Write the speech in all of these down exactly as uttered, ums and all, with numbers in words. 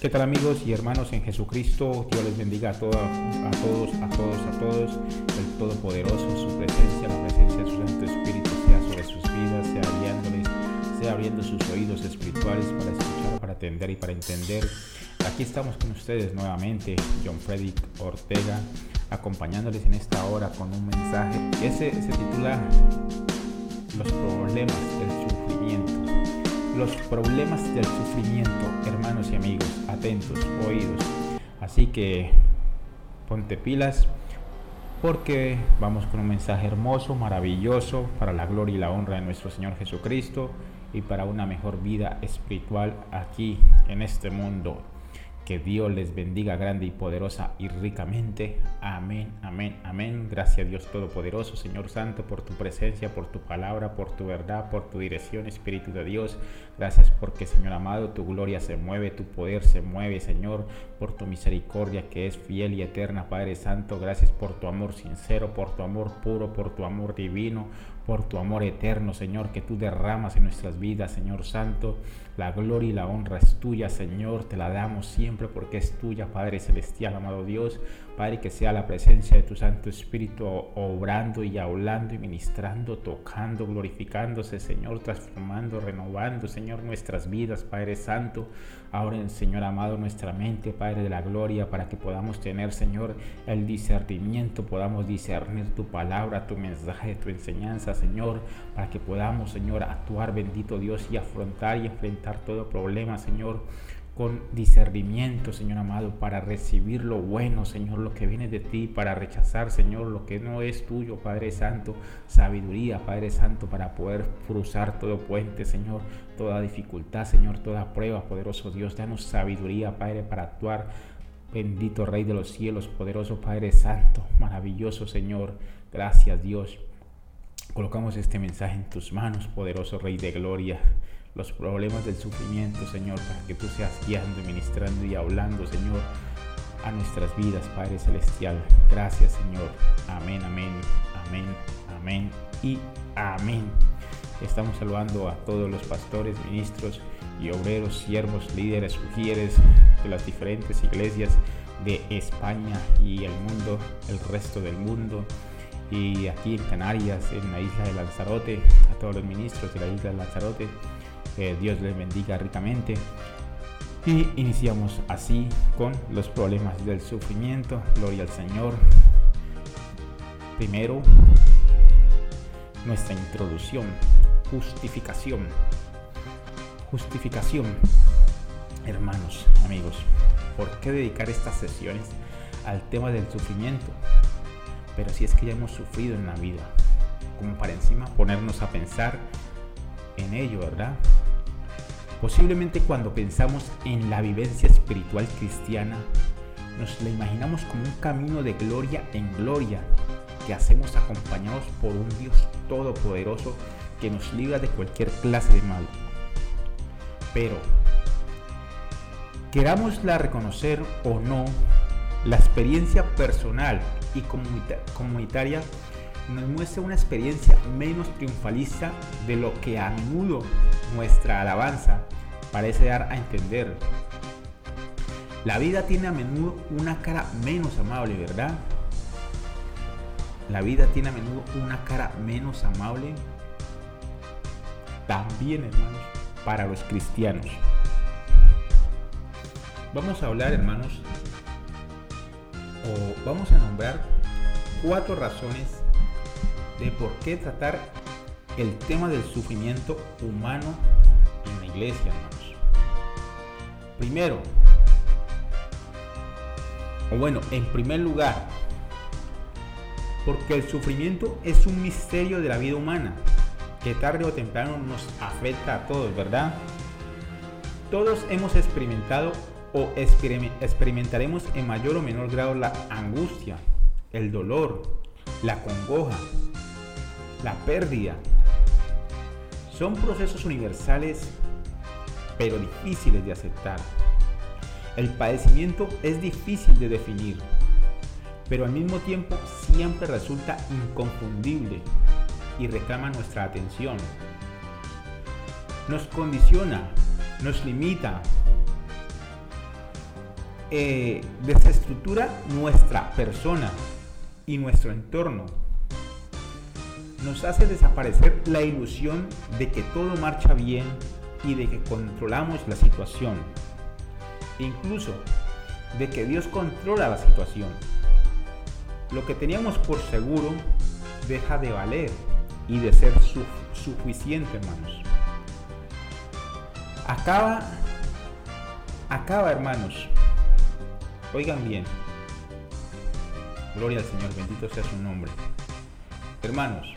¿Qué tal, amigos y hermanos en Jesucristo? Dios les bendiga a, toda, a todos, a todos, a todos. El Todopoderoso, su presencia, la presencia de su Santo Espíritu sea sobre sus vidas, sea guiándoles, sea abriendo sus oídos espirituales para escuchar, para atender y para entender. Aquí estamos con ustedes nuevamente, John Frederick Ortega, acompañándoles en esta hora con un mensaje que se, se titula Los problemas del sufrimiento. Los problemas del sufrimiento, hermanos y amigos, atentos, oídos. Así que ponte pilas, porque vamos con un mensaje hermoso, maravilloso, para la gloria y la honra de nuestro Señor Jesucristo y para una mejor vida espiritual aquí en este mundo. Que Dios les bendiga grande y poderosa y ricamente. Amén, amén, amén. Gracias, Dios Todopoderoso, Señor Santo, por tu presencia, por tu palabra, por tu verdad, por tu dirección, Espíritu de Dios. Gracias porque, Señor amado, tu gloria se mueve, tu poder se mueve, Señor, por tu misericordia que es fiel y eterna, Padre Santo. Gracias por tu amor sincero, por tu amor puro, por tu amor divino, por tu amor eterno, Señor, que tú derramas en nuestras vidas, Señor Santo. La gloria y la honra es tuya, Señor, te la damos siempre porque es tuya, Padre Celestial, amado Dios. Padre, que sea la presencia de tu Santo Espíritu obrando y hablando y ministrando, tocando, glorificándose, Señor, transformando, renovando, Señor, nuestras vidas, Padre Santo. Ahora, Señor amado, nuestra mente, Padre de la gloria, para que podamos tener, Señor, el discernimiento, podamos discernir tu palabra, tu mensaje, tu enseñanza, Señor, para que podamos, Señor, actuar, bendito Dios, y afrontar y enfrentar todo problema, Señor, con discernimiento, Señor amado, para recibir lo bueno, Señor, lo que viene de ti, para rechazar, Señor, lo que no es tuyo, Padre Santo. Sabiduría, Padre Santo, para poder cruzar todo puente, Señor, toda dificultad, Señor, toda prueba, poderoso Dios. Danos sabiduría, Padre, para actuar. Bendito Rey de los cielos, poderoso Padre Santo, maravilloso Señor. Gracias, Dios. Colocamos este mensaje en tus manos, poderoso Rey de gloria. Los problemas del sufrimiento, Señor, para que tú seas guiando, ministrando y hablando, Señor, a nuestras vidas, Padre Celestial. Gracias, Señor. Amén, amén, amén, amén y amén. Estamos saludando a todos los pastores, ministros y obreros, siervos, líderes, ujieres de las diferentes iglesias de España y el mundo, el resto del mundo. Y aquí en Canarias, en la isla de Lanzarote, a todos los ministros de la isla de Lanzarote. Que Dios les bendiga ricamente. Y iniciamos así con los problemas del sufrimiento. Gloria al Señor. Primero, nuestra introducción. Justificación. Justificación. Hermanos, amigos, ¿por qué dedicar estas sesiones al tema del sufrimiento? Pero si es que ya hemos sufrido en la vida, como para encima ponernos a pensar en ello, ¿verdad? Posiblemente cuando pensamos en la vivencia espiritual cristiana, nos la imaginamos como un camino de gloria en gloria que hacemos acompañados por un Dios todopoderoso que nos libra de cualquier clase de mal. Pero, querámosla reconocer o no, la experiencia personal y comunitaria nos muestra una experiencia menos triunfalista de lo que a menudo nuestra alabanza parece dar a entender. La vida tiene a menudo una cara menos amable, ¿verdad? La vida tiene a menudo una cara menos amable. También, hermanos, para los cristianos. Vamos a hablar, hermanos, o vamos a nombrar cuatro razones de por qué tratar el tema del sufrimiento humano en la iglesia, hermanos. Primero, o bueno, en primer lugar, porque el sufrimiento es un misterio de la vida humana que tarde o temprano nos afecta a todos, ¿verdad? Todos hemos experimentado o experimentaremos en mayor o menor grado la angustia, el dolor, la congoja, la pérdida. Son procesos universales, pero difíciles de aceptar. El padecimiento es difícil de definir, pero al mismo tiempo siempre resulta inconfundible y reclama nuestra atención. Nos condiciona, nos limita, eh, desestructura nuestra persona y nuestro entorno. Nos hace desaparecer la ilusión de que todo marcha bien y de que controlamos la situación. Incluso de que Dios controla la situación. Lo que teníamos por seguro deja de valer y de ser su- suficiente, hermanos. Acaba, acaba, hermanos. Oigan bien. Gloria al Señor, bendito sea su nombre. Hermanos,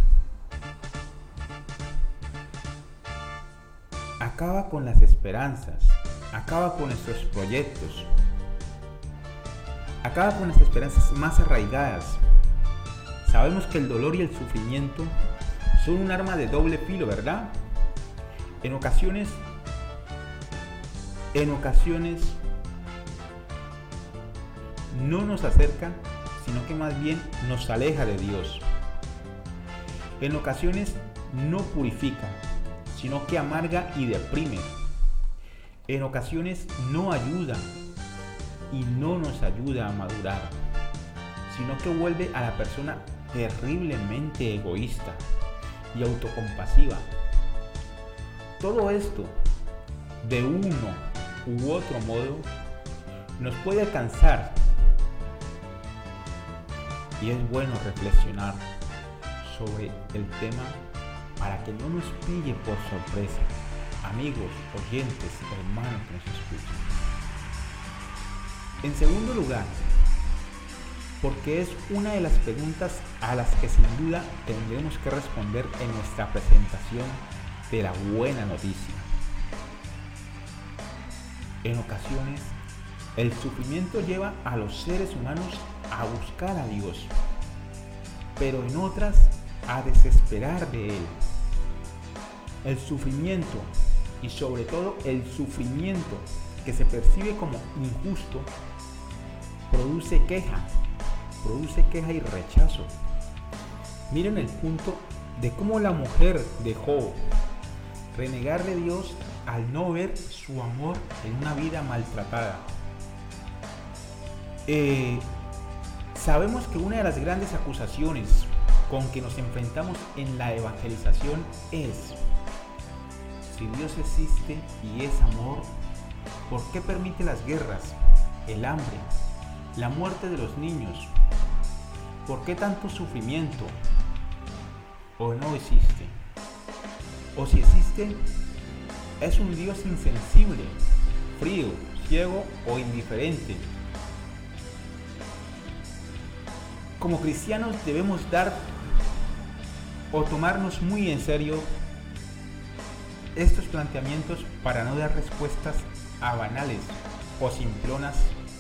acaba con las esperanzas, acaba con nuestros proyectos, acaba con las esperanzas más arraigadas. Sabemos que el dolor y el sufrimiento son un arma de doble filo, ¿verdad? En ocasiones, en ocasiones no nos acerca, sino que más bien nos aleja de Dios. En ocasiones no purifica, sino que amarga y deprime. En ocasiones no ayuda y no nos ayuda a madurar, sino que vuelve a la persona terriblemente egoísta y autocompasiva. Todo esto, de uno u otro modo, nos puede alcanzar, y es bueno reflexionar sobre el tema para que no nos pille por sorpresa, amigos, oyentes, hermanos que nos escuchan. En segundo lugar, porque es una de las preguntas a las que sin duda tendremos que responder en nuestra presentación de la buena noticia. En ocasiones, el sufrimiento lleva a los seres humanos a buscar a Dios, pero en otras a desesperar de Él. El sufrimiento, y sobre todo el sufrimiento que se percibe como injusto, produce queja, produce queja y rechazo. Miren el punto de cómo la mujer de Job renegar de Dios al no ver su amor en una vida maltratada. Eh, sabemos que una de las grandes acusaciones con que nos enfrentamos en la evangelización es: si Dios existe y es amor, ¿por qué permite las guerras, el hambre, la muerte de los niños? ¿Por qué tanto sufrimiento? ¿O no existe? O si existe, es un Dios insensible, frío, ciego o indiferente. Como cristianos debemos dar o tomarnos muy en serio estos planteamientos para no dar respuestas a banales o simplonas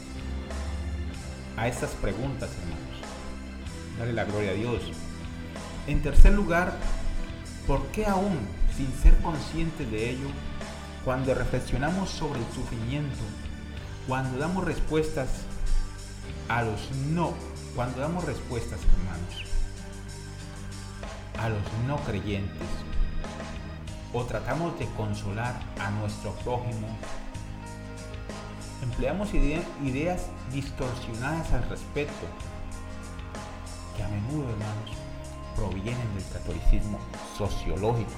a estas preguntas, hermanos. Dale la gloria a Dios. En tercer lugar, ¿por qué aún sin ser conscientes de ello, cuando reflexionamos sobre el sufrimiento, cuando damos respuestas a los no, cuando damos respuestas, hermanos, a los no creyentes, o tratamos de consolar a nuestro prójimo, empleamos idea, ideas distorsionadas al respecto, que a menudo, hermanos, provienen del catolicismo sociológico?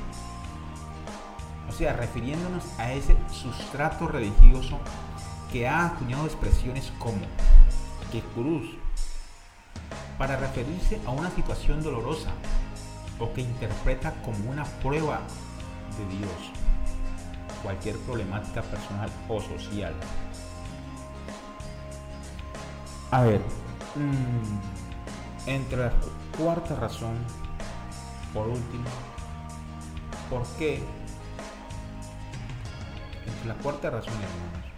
O sea, refiriéndonos a ese sustrato religioso que ha acuñado expresiones como "qué cruz", para referirse a una situación dolorosa, o que interpreta como una prueba de Dios cualquier problemática personal o social. A ver, mmm, entre la cuarta razón, por último, ¿por qué? Entre la cuarta razón, hermanos,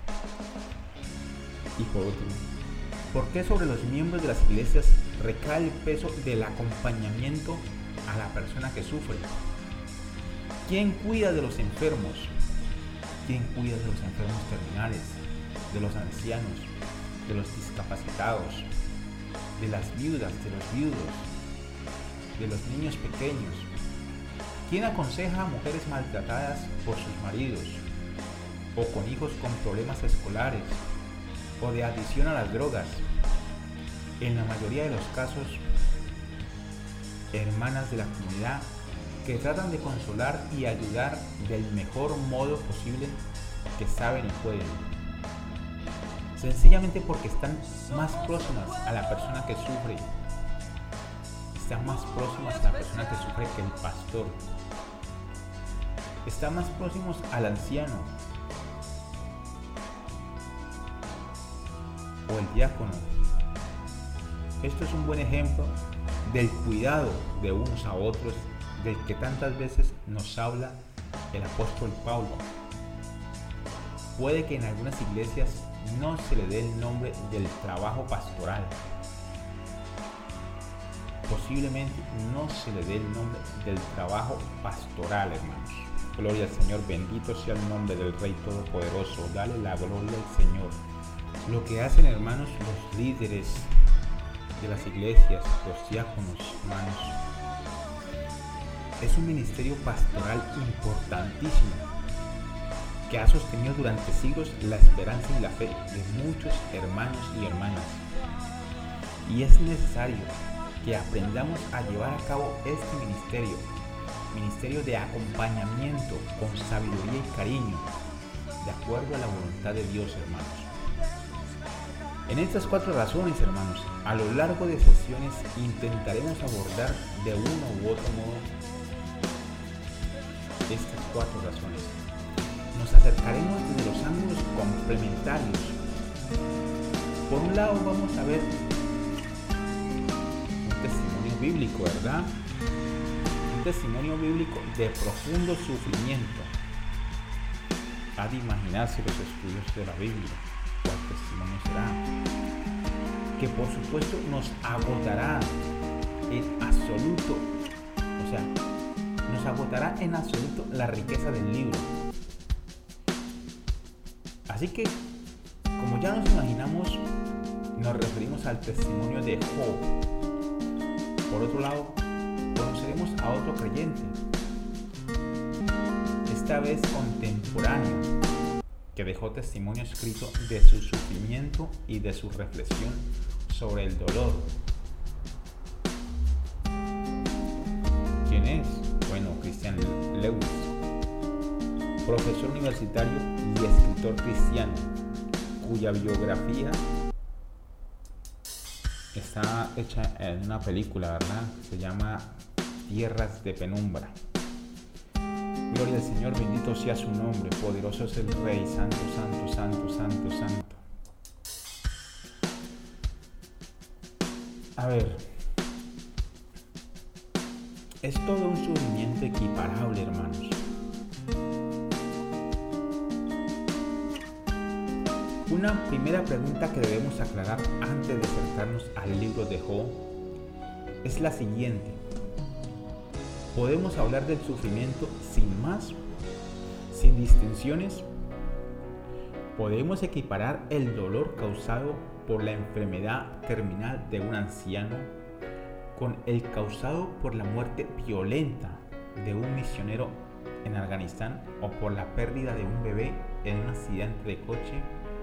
y por último, ¿por qué sobre los miembros de las iglesias recae el peso del acompañamiento a la persona que sufre? ¿Quién cuida de los enfermos? ¿Quién cuida de los enfermos terminales, de los ancianos, de los discapacitados, de las viudas, de los viudos, de los niños pequeños? ¿Quién aconseja a mujeres maltratadas por sus maridos o con hijos con problemas escolares o de adicción a las drogas. En la mayoría de los casos, hermanas de la comunidad que tratan de consolar y ayudar del mejor modo posible que saben y pueden, sencillamente porque están más próximas a la persona que sufre, están más próximas a la persona que sufre que el pastor, están más próximos al anciano o el diácono. Esto es un buen ejemplo del cuidado de unos a otros del que tantas veces nos habla el apóstol Pablo. Puede que en algunas iglesias no se le dé el nombre del trabajo pastoral. Posiblemente no se le dé el nombre del trabajo pastoral, hermanos. Gloria al Señor, bendito sea el nombre del Rey Todopoderoso. Dale la gloria al Señor. Lo que hacen, hermanos, los líderes de las iglesias, los diáconos, hermanos, es un ministerio pastoral importantísimo que ha sostenido durante siglos la esperanza y la fe de muchos hermanos y hermanas. Y es necesario que aprendamos a llevar a cabo este ministerio, ministerio de acompañamiento con sabiduría y cariño, de acuerdo a la voluntad de Dios, hermanos. En estas cuatro razones, hermanos, a lo largo de sesiones intentaremos abordar de uno u otro modo estas cuatro razones. Nos acercaremos desde los ángulos complementarios. Por un lado vamos a ver un testimonio bíblico, ¿verdad? Un testimonio bíblico de profundo sufrimiento. Ha de imaginarse los estudios de la Biblia. ¿Cuál testimonio será? Que por supuesto nos agotará en absoluto, o sea, nos agotará en absoluto la riqueza del libro. Así que, como ya nos imaginamos, nos referimos al testimonio de Job. Por otro lado, conoceremos a otro creyente, esta vez contemporáneo, que dejó testimonio escrito de su sufrimiento y de su reflexión sobre el dolor. ¿Quién es? Bueno, Christian Lewis, profesor universitario y escritor cristiano, cuya biografía está hecha en una película, ¿verdad? Se llama Tierras de Penumbra. Gloria al Señor, bendito sea su nombre, poderoso es el Rey, santo, santo, santo, santo, santo. A ver, es todo un sufrimiento equiparable, hermanos. Una primera pregunta que debemos aclarar antes de acercarnos al libro de Job es la siguiente. ¿Podemos hablar del sufrimiento sin más, sin distinciones? ¿Podemos equiparar el dolor causado por la enfermedad terminal de un anciano con el causado por la muerte violenta de un misionero en Afganistán o por la pérdida de un bebé en un accidente de coche?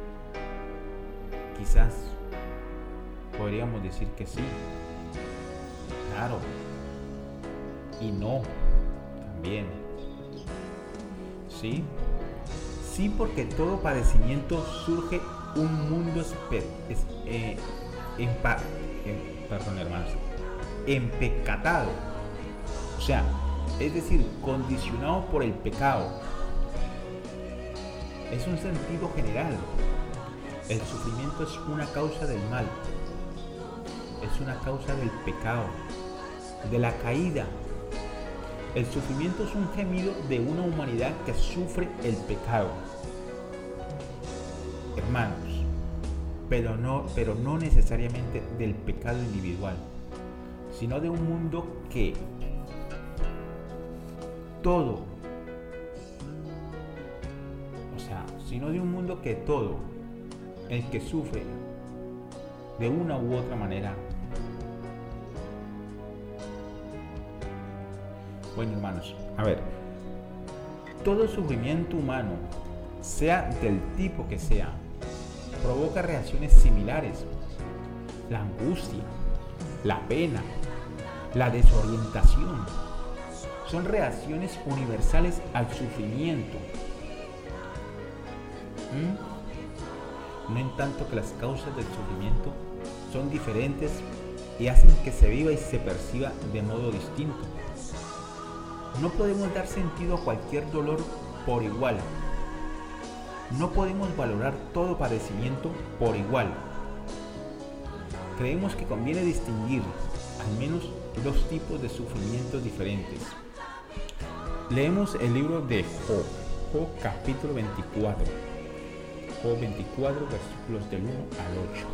Quizás podríamos decir que sí. Claro. Y no, también. ¿Sí? Sí, porque todo padecimiento surge un mundo espe- es, eh, empa- eh, perdón, hermanos, empecatado. O sea, es decir, condicionado por el pecado. Es un sentido general. El sufrimiento es una causa del mal. Es una causa del pecado, de la caída. El sufrimiento es un gemido de una humanidad que sufre el pecado. Hermanos, pero no, pero no necesariamente del pecado individual, sino de un mundo que todo, o sea, sino de un mundo que todo, el que sufre de una u otra manera. Bueno, hermanos, a ver, todo sufrimiento humano, sea del tipo que sea, provoca reacciones similares: la angustia, la pena, la desorientación. Son reacciones universales al sufrimiento. ¿Mm? No en tanto que las causas del sufrimiento son diferentes y hacen que se viva y se perciba de modo distinto. No podemos dar sentido a cualquier dolor por igual. No podemos valorar todo padecimiento por igual. Creemos que conviene distinguir al menos dos tipos de sufrimientos diferentes. Leemos el libro de Job, Job capítulo veinticuatro, Job veinticuatro versículos del uno al ocho.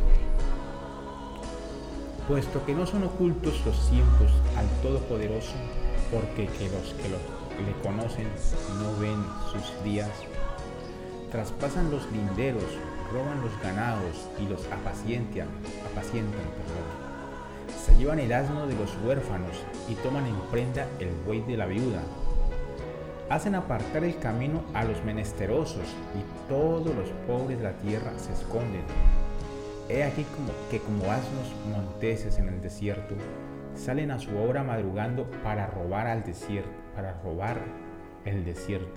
Puesto que no son ocultos los tiempos al Todopoderoso, porque que los que lo, le conocen no ven sus días, traspasan los linderos, roban los ganados y los apacientan, apacientan, perdón. Se llevan el asno de los huérfanos y toman en prenda el buey de la viuda. Hacen apartar el camino a los menesterosos y todos los pobres de la tierra se esconden. He aquí como, que como asnos monteses en el desierto, salen a su obra madrugando para robar al desierto, para robar el desierto.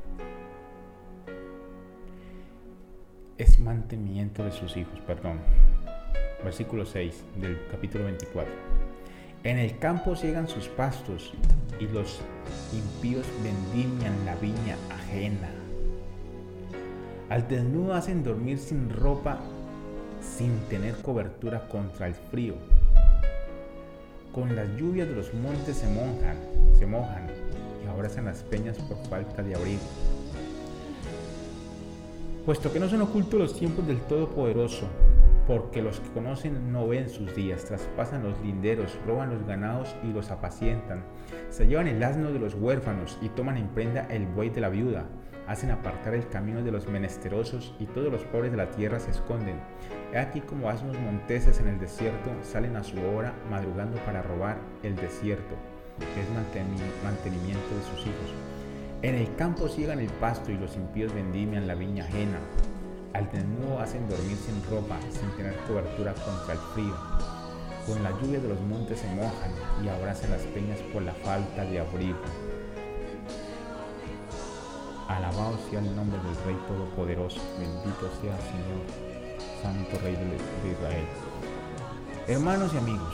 Es mantenimiento de sus hijos, perdón. Versículo seis del capítulo veinticuatro. En el campo ciegan sus pastos y los impíos vendimian la viña ajena. Al desnudo hacen dormir sin ropa, sin tener cobertura contra el frío. Con las lluvias de los montes se mojan, se mojan y abrazan las peñas por falta de abrigo. Puesto que no son ocultos los tiempos del Todopoderoso, porque los que conocen no ven sus días, traspasan los linderos, roban los ganados y los apacientan, se llevan el asno de los huérfanos y toman en prenda el buey de la viuda, hacen apartar el camino de los menesterosos y todos los pobres de la tierra se esconden. He aquí como asnos monteses en el desierto, salen a su hora madrugando para robar el desierto, que es mantenimiento de sus hijos. En el campo ciegan el pasto y los impíos vendimian la viña ajena. Al desnudo hacen dormir sin ropa, sin tener cobertura contra el frío. Con la lluvia de los montes se mojan y abrazan las peñas por la falta de abrigo. Alabado sea el nombre del Rey Todopoderoso, bendito sea el Señor, Santo Rey de Israel. Hermanos y amigos,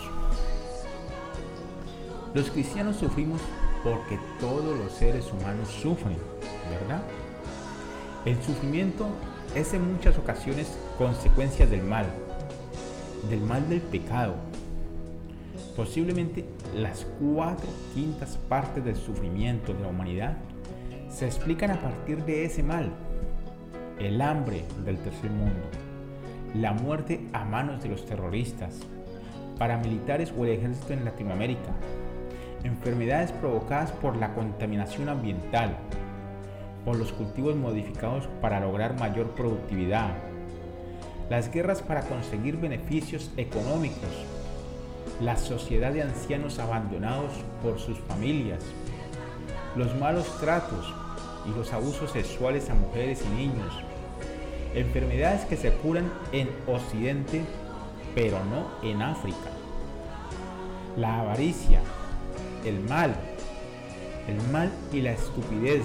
los cristianos sufrimos porque todos los seres humanos sufren, ¿verdad? El sufrimiento es en muchas ocasiones consecuencia del mal, del mal del pecado. Posiblemente las cuatro quintas partes del sufrimiento de la humanidad se explican a partir de ese mal: el hambre del tercer mundo, la muerte a manos de los terroristas, paramilitares o el ejército en Latinoamérica, enfermedades provocadas por la contaminación ambiental, por los cultivos modificados para lograr mayor productividad, las guerras para conseguir beneficios económicos, la sociedad de ancianos abandonados por sus familias, los malos tratos y los abusos sexuales a mujeres y niños, enfermedades que se curan en Occidente pero no en África, la avaricia, el mal, el mal y la estupidez.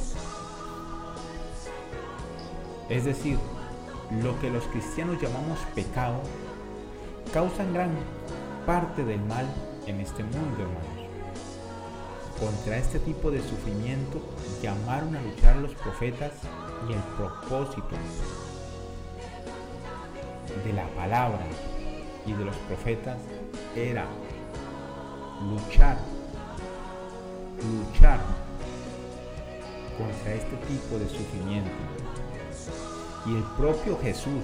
Es decir, lo que los cristianos llamamos pecado, causan gran parte del mal en este mundo, hermanos. Contra este tipo de sufrimiento llamaron a luchar los profetas, y el propósito de la palabra y de los profetas era luchar, luchar contra este tipo de sufrimiento. Y el propio Jesús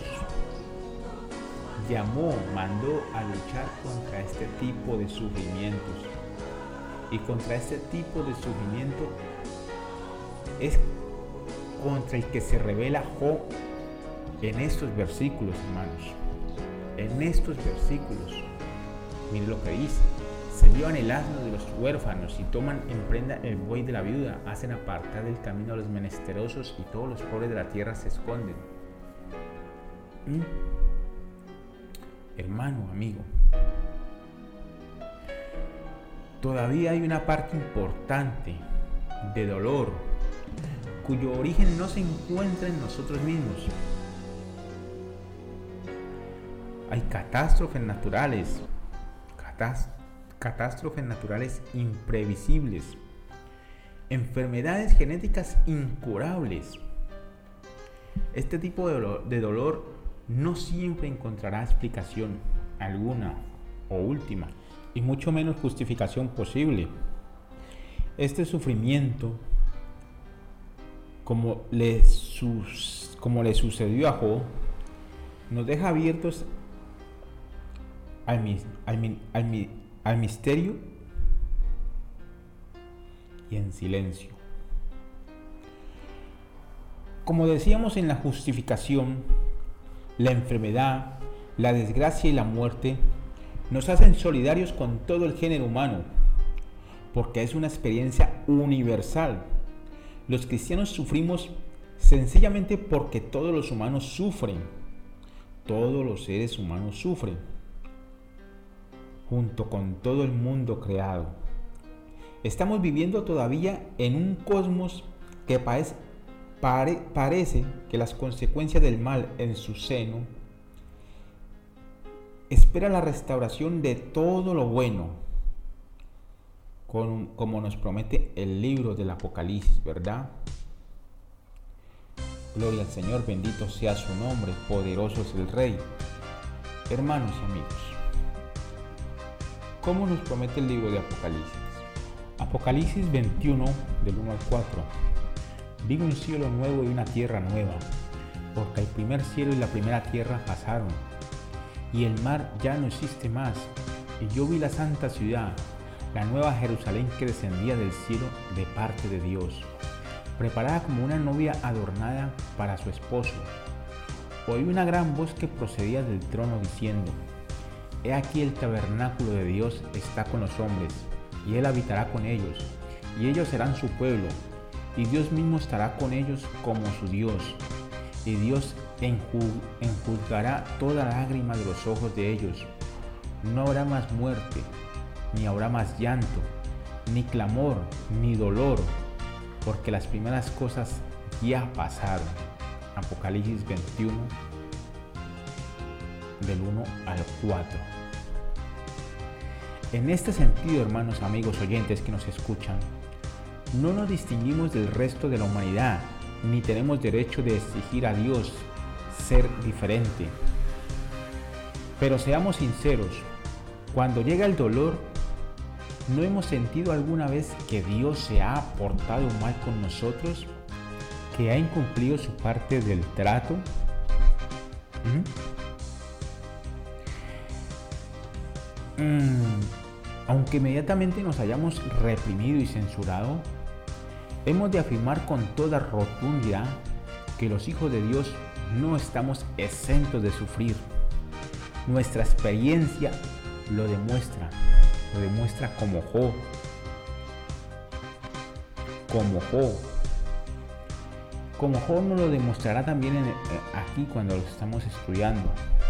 llamó, mandó a luchar contra este tipo de sufrimientos. Y contra este tipo de sufrimiento es contra el que se revela Job en estos versículos, hermanos. En estos versículos, miren lo que dice: se llevan el asno de los huérfanos y toman en prenda el buey de la viuda, hacen apartar del camino a los menesterosos y todos los pobres de la tierra se esconden. ¿Mm? Hermano, amigo, todavía hay una parte importante de dolor cuyo origen no se encuentra en nosotros mismos. Hay catástrofes naturales, catás- catástrofes naturales imprevisibles, enfermedades genéticas incurables. Este tipo de dolor, de dolor no siempre encontrará explicación alguna o última, y mucho menos justificación posible. Este sufrimiento, como le, sus, como le sucedió a Job, nos deja abiertos al, al, al, al misterio y en silencio. Como decíamos en la justificación, la enfermedad, la desgracia y la muerte nos hacen solidarios con todo el género humano, porque es una experiencia universal. Los cristianos sufrimos sencillamente porque todos los humanos sufren. Todos los seres humanos sufren, junto con todo el mundo creado. Estamos viviendo todavía en un cosmos que parece, pare, parece que las consecuencias del mal en su seno espera la restauración de todo lo bueno, con, como nos promete el libro del Apocalipsis, ¿verdad? Gloria al Señor, bendito sea su nombre, poderoso es el Rey. Hermanos y amigos, ¿cómo nos promete el libro de Apocalipsis? Apocalipsis veintiuno, del uno al cuatro. Vi un cielo nuevo y una tierra nueva, porque el primer cielo y la primera tierra pasaron, y el mar ya no existe más. Y yo vi la santa ciudad, la nueva Jerusalén que descendía del cielo de parte de Dios, preparada como una novia adornada para su esposo. Oí una gran voz que procedía del trono diciendo: He aquí el tabernáculo de Dios está con los hombres, y Él habitará con ellos, y ellos serán su pueblo, y Dios mismo estará con ellos como su Dios, y Dios enjuzgará toda lágrima de los ojos de ellos. No habrá más muerte, ni habrá más llanto, ni clamor, ni dolor, porque las primeras cosas ya pasaron. Apocalipsis veintiuno, del uno al cuatro. En este sentido, hermanos, amigos, oyentes que nos escuchan, no nos distinguimos del resto de la humanidad, ni tenemos derecho de exigir a Dios ser diferente. Pero seamos sinceros, cuando llega el dolor, ¿no hemos sentido alguna vez que Dios se ha portado mal con nosotros? ¿Que ha incumplido su parte del trato? ¿Mm? Mm, aunque inmediatamente nos hayamos reprimido y censurado, hemos de afirmar con toda rotundidad que los hijos de Dios no estamos exentos de sufrir. Nuestra experiencia lo demuestra, lo demuestra como Job, como Job. Como Job nos lo demostrará también en, aquí cuando lo estamos estudiando.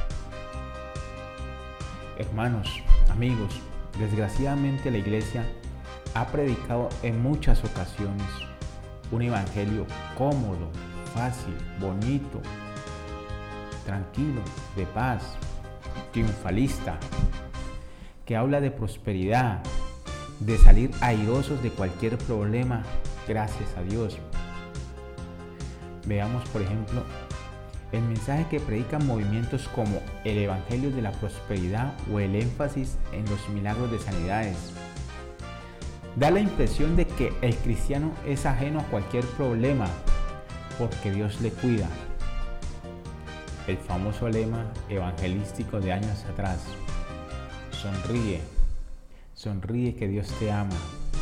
Hermanos, amigos, desgraciadamente la iglesia ha predicado en muchas ocasiones un evangelio cómodo, fácil, bonito, tranquilo, de paz, triunfalista, que habla de prosperidad, de salir airosos de cualquier problema, gracias a Dios. Veamos, por ejemplo, el mensaje que predican movimientos como el Evangelio de la Prosperidad o el énfasis en los milagros de sanidades. Da la impresión de que el cristiano es ajeno a cualquier problema porque Dios le cuida. El famoso lema evangelístico de años atrás: sonríe, sonríe que Dios te ama.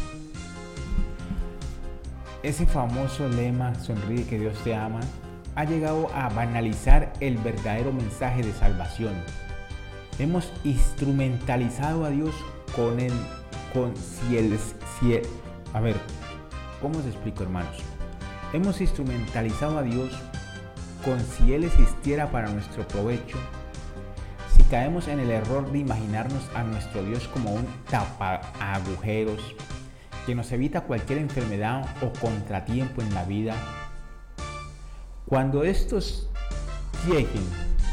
Ese famoso lema, sonríe que Dios te ama, ha llegado a banalizar el verdadero mensaje de salvación. Hemos instrumentalizado a Dios con el, con si el, si el, a ver, ¿cómo os explico, hermanos? Hemos instrumentalizado a Dios con si Él existiera para nuestro provecho, si caemos en el error de imaginarnos a nuestro Dios como un tapa-agujeros que nos evita cualquier enfermedad o contratiempo en la vida, cuando estos lleguen,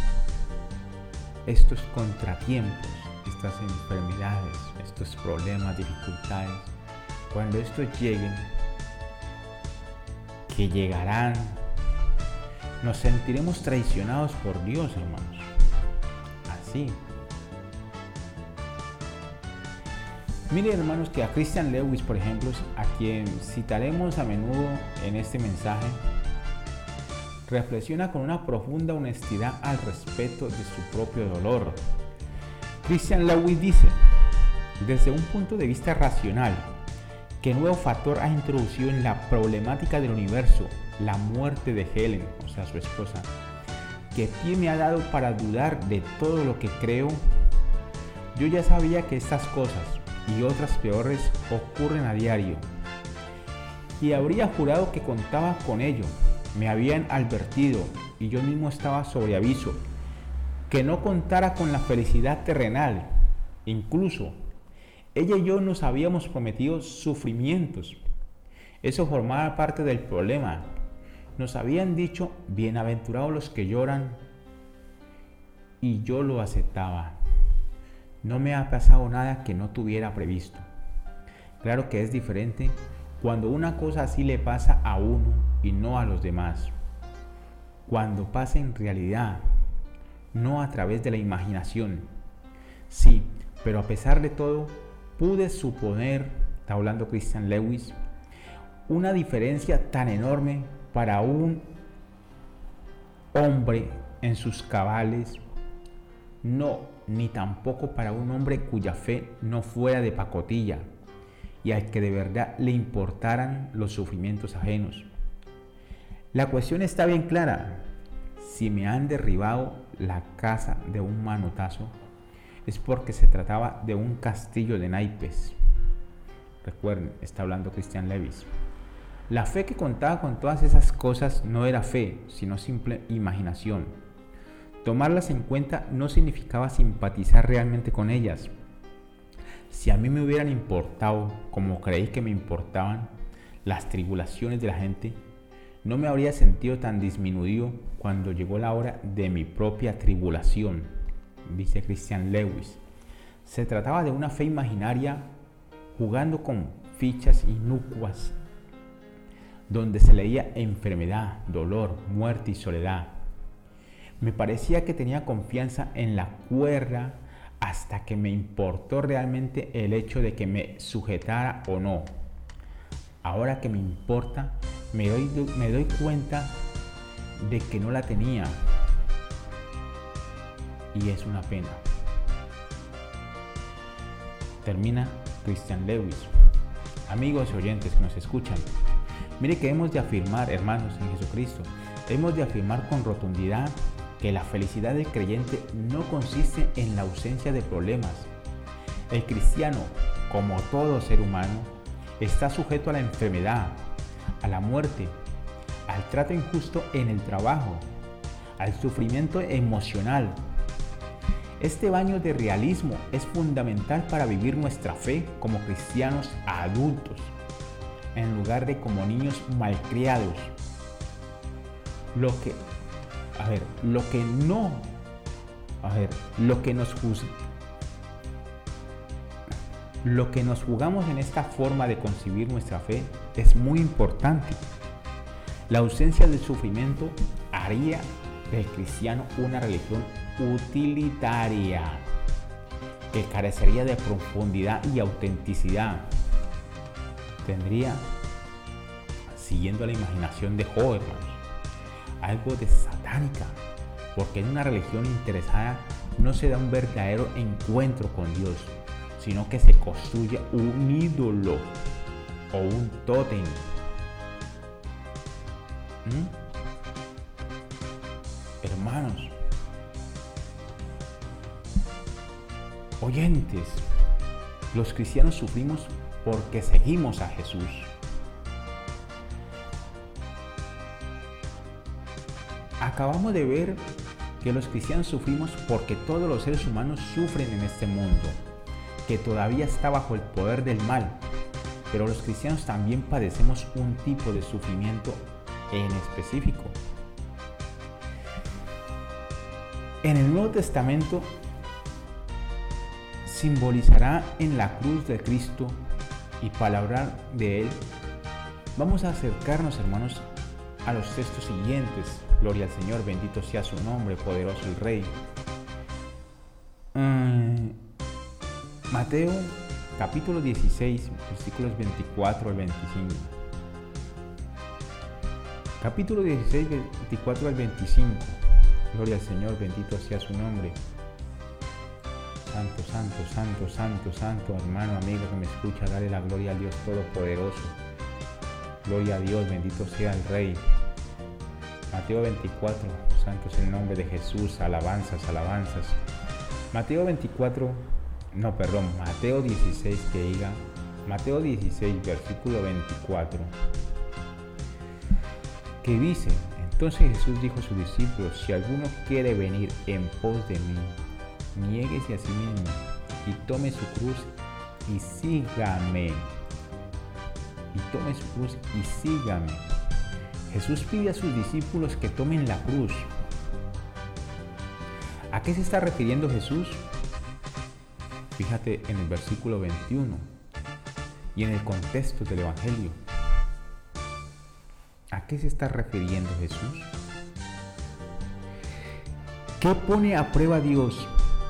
estos contratiempos, estas enfermedades, estos problemas, dificultades, cuando estos lleguen, que llegarán, nos sentiremos traicionados por Dios, hermanos. Así. Miren, hermanos, que a Christian Lewis, por ejemplo, a quien citaremos a menudo en este mensaje, reflexiona con una profunda honestidad al respecto de su propio dolor. Christian Lewis dice, desde un punto de vista racional, ¿qué nuevo factor ha introducido en la problemática del universo la muerte de Helen, o sea, su esposa? ¿Qué pie me ha dado para dudar de todo lo que creo? Yo ya sabía que estas cosas y otras peores ocurren a diario, y habría jurado que contaba con ello. Me habían advertido y yo mismo estaba sobre aviso que no contara con la felicidad terrenal. Incluso ella y yo nos habíamos prometido sufrimientos. Eso formaba parte del problema. Nos habían dicho, bienaventurados los que lloran, y yo lo aceptaba. No me ha pasado nada que no tuviera previsto. Claro que es diferente cuando una cosa así le pasa a uno y no a los demás. Cuando pasa en realidad, no a través de la imaginación. Sí, pero a pesar de todo, pude suponer, está hablando Christian Lewis, una diferencia tan enorme para un hombre en sus cabales, no, ni tampoco para un hombre cuya fe no fuera de pacotilla y al que de verdad le importaran los sufrimientos ajenos. La cuestión está bien clara. Si me han derribado la casa de un manotazo, es porque se trataba de un castillo de naipes. Recuerden, está hablando Christian Lewis. La fe que contaba con todas esas cosas no era fe, sino simple imaginación. Tomarlas en cuenta no significaba simpatizar realmente con ellas. Si a mí me hubieran importado, como creí que me importaban, las tribulaciones de la gente, no me habría sentido tan disminuido cuando llegó la hora de mi propia tribulación, dice Christian Lewis. Se trataba de una fe imaginaria jugando con fichas inocuas, donde se leía enfermedad, dolor, muerte y soledad. Me parecía que tenía confianza en la cuerda hasta que me importó realmente el hecho de que me sujetara o no. Ahora que me importa, me doy, me doy cuenta de que no la tenía. Y es una pena. Termina Christian Lewis. Amigos y oyentes que nos escuchan, mire que hemos de afirmar, hermanos en Jesucristo, hemos de afirmar con rotundidad que la felicidad del creyente no consiste en la ausencia de problemas. El cristiano, como todo ser humano, está sujeto a la enfermedad, a la muerte, al trato injusto en el trabajo, al sufrimiento emocional. Este baño de realismo es fundamental para vivir nuestra fe como cristianos adultos, en lugar de como niños malcriados. Lo que, a ver, lo que no, a ver, lo que nos juzga, lo que nos jugamos en esta forma de concebir nuestra fe es muy importante. La ausencia del sufrimiento haría del cristiano una religión utilitaria que carecería de profundidad y autenticidad. Tendría, siguiendo la imaginación de Job, hermanos, algo de satánica, porque en una religión interesada no se da un verdadero encuentro con Dios, sino que se construye un ídolo o un tótem. ¿Mm? Hermanos, oyentes, los cristianos sufrimos porque seguimos a Acabamos de ver que los cristianos sufrimos porque todos los seres humanos sufren en este mundo, que todavía está bajo el poder del mal, pero los cristianos también padecemos un tipo de sufrimiento en específico. En el Nuevo Testamento simbolizará en la cruz de Cristo, y para hablar de él vamos a acercarnos, hermanos, a los textos siguientes. Gloria al Señor, bendito sea su nombre, poderoso el Rey. Um, Mateo capítulo dieciséis, versículos veinticuatro al veinticinco. Capítulo dieciséis, veinticuatro al veinticinco. Gloria al Señor, bendito sea su nombre. Santo, santo, santo, santo, santo, hermano, amigo que me escucha, dale la gloria al Dios Todopoderoso. Gloria a Dios, bendito sea el Rey. Mateo veinticuatro, santo es el nombre de Jesús, alabanzas, alabanzas. Mateo veinticuatro, no, perdón, Mateo dieciséis, que diga, Mateo dieciséis, versículo veinticuatro, que dice: entonces Jesús dijo a sus discípulos: si alguno quiere venir en pos de mí, niéguese a sí mismo y tome su cruz y sígame. Y tome su cruz y sígame. Jesús pide a sus discípulos que tomen la cruz. ¿A qué se está refiriendo Jesús? Fíjate en el versículo veintiuno y en el contexto del Evangelio. ¿A qué se está refiriendo Jesús? ¿Qué pone a prueba Dios?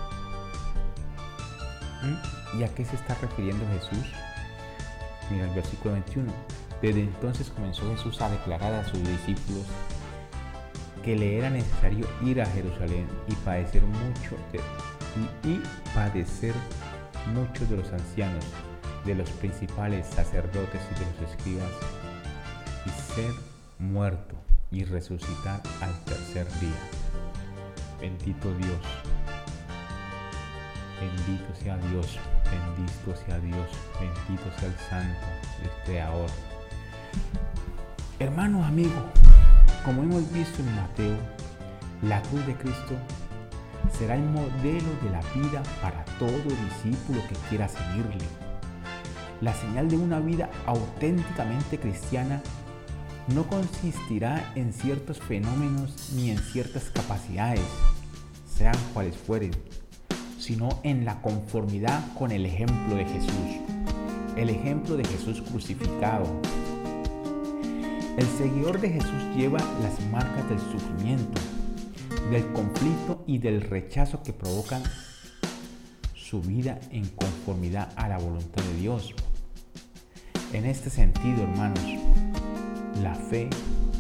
¿Y a qué se está refiriendo Jesús? Mira el versículo veintiuno. Desde entonces comenzó Jesús a declarar a sus discípulos que le era necesario ir a Jerusalén y padecer mucho de, y, y padecer muchos de los ancianos, de los principales sacerdotes y de los escribas, y ser muerto y resucitar al tercer día. Bendito Dios, bendito sea Dios, bendito sea Dios, bendito sea el Santo, el Creador. Hermano, amigo, como hemos visto en Mateo, la cruz de Cristo será el modelo de la vida para todo discípulo que quiera seguirle. La señal de una vida auténticamente cristiana no consistirá en ciertos fenómenos ni en ciertas capacidades, sean cuales fueren, sino en la conformidad con el ejemplo de Jesús, el ejemplo de Jesús crucificado. El seguidor de Jesús lleva las marcas del sufrimiento, del conflicto y del rechazo que provocan su vida en conformidad a la voluntad de Dios. En este sentido, hermanos, la fe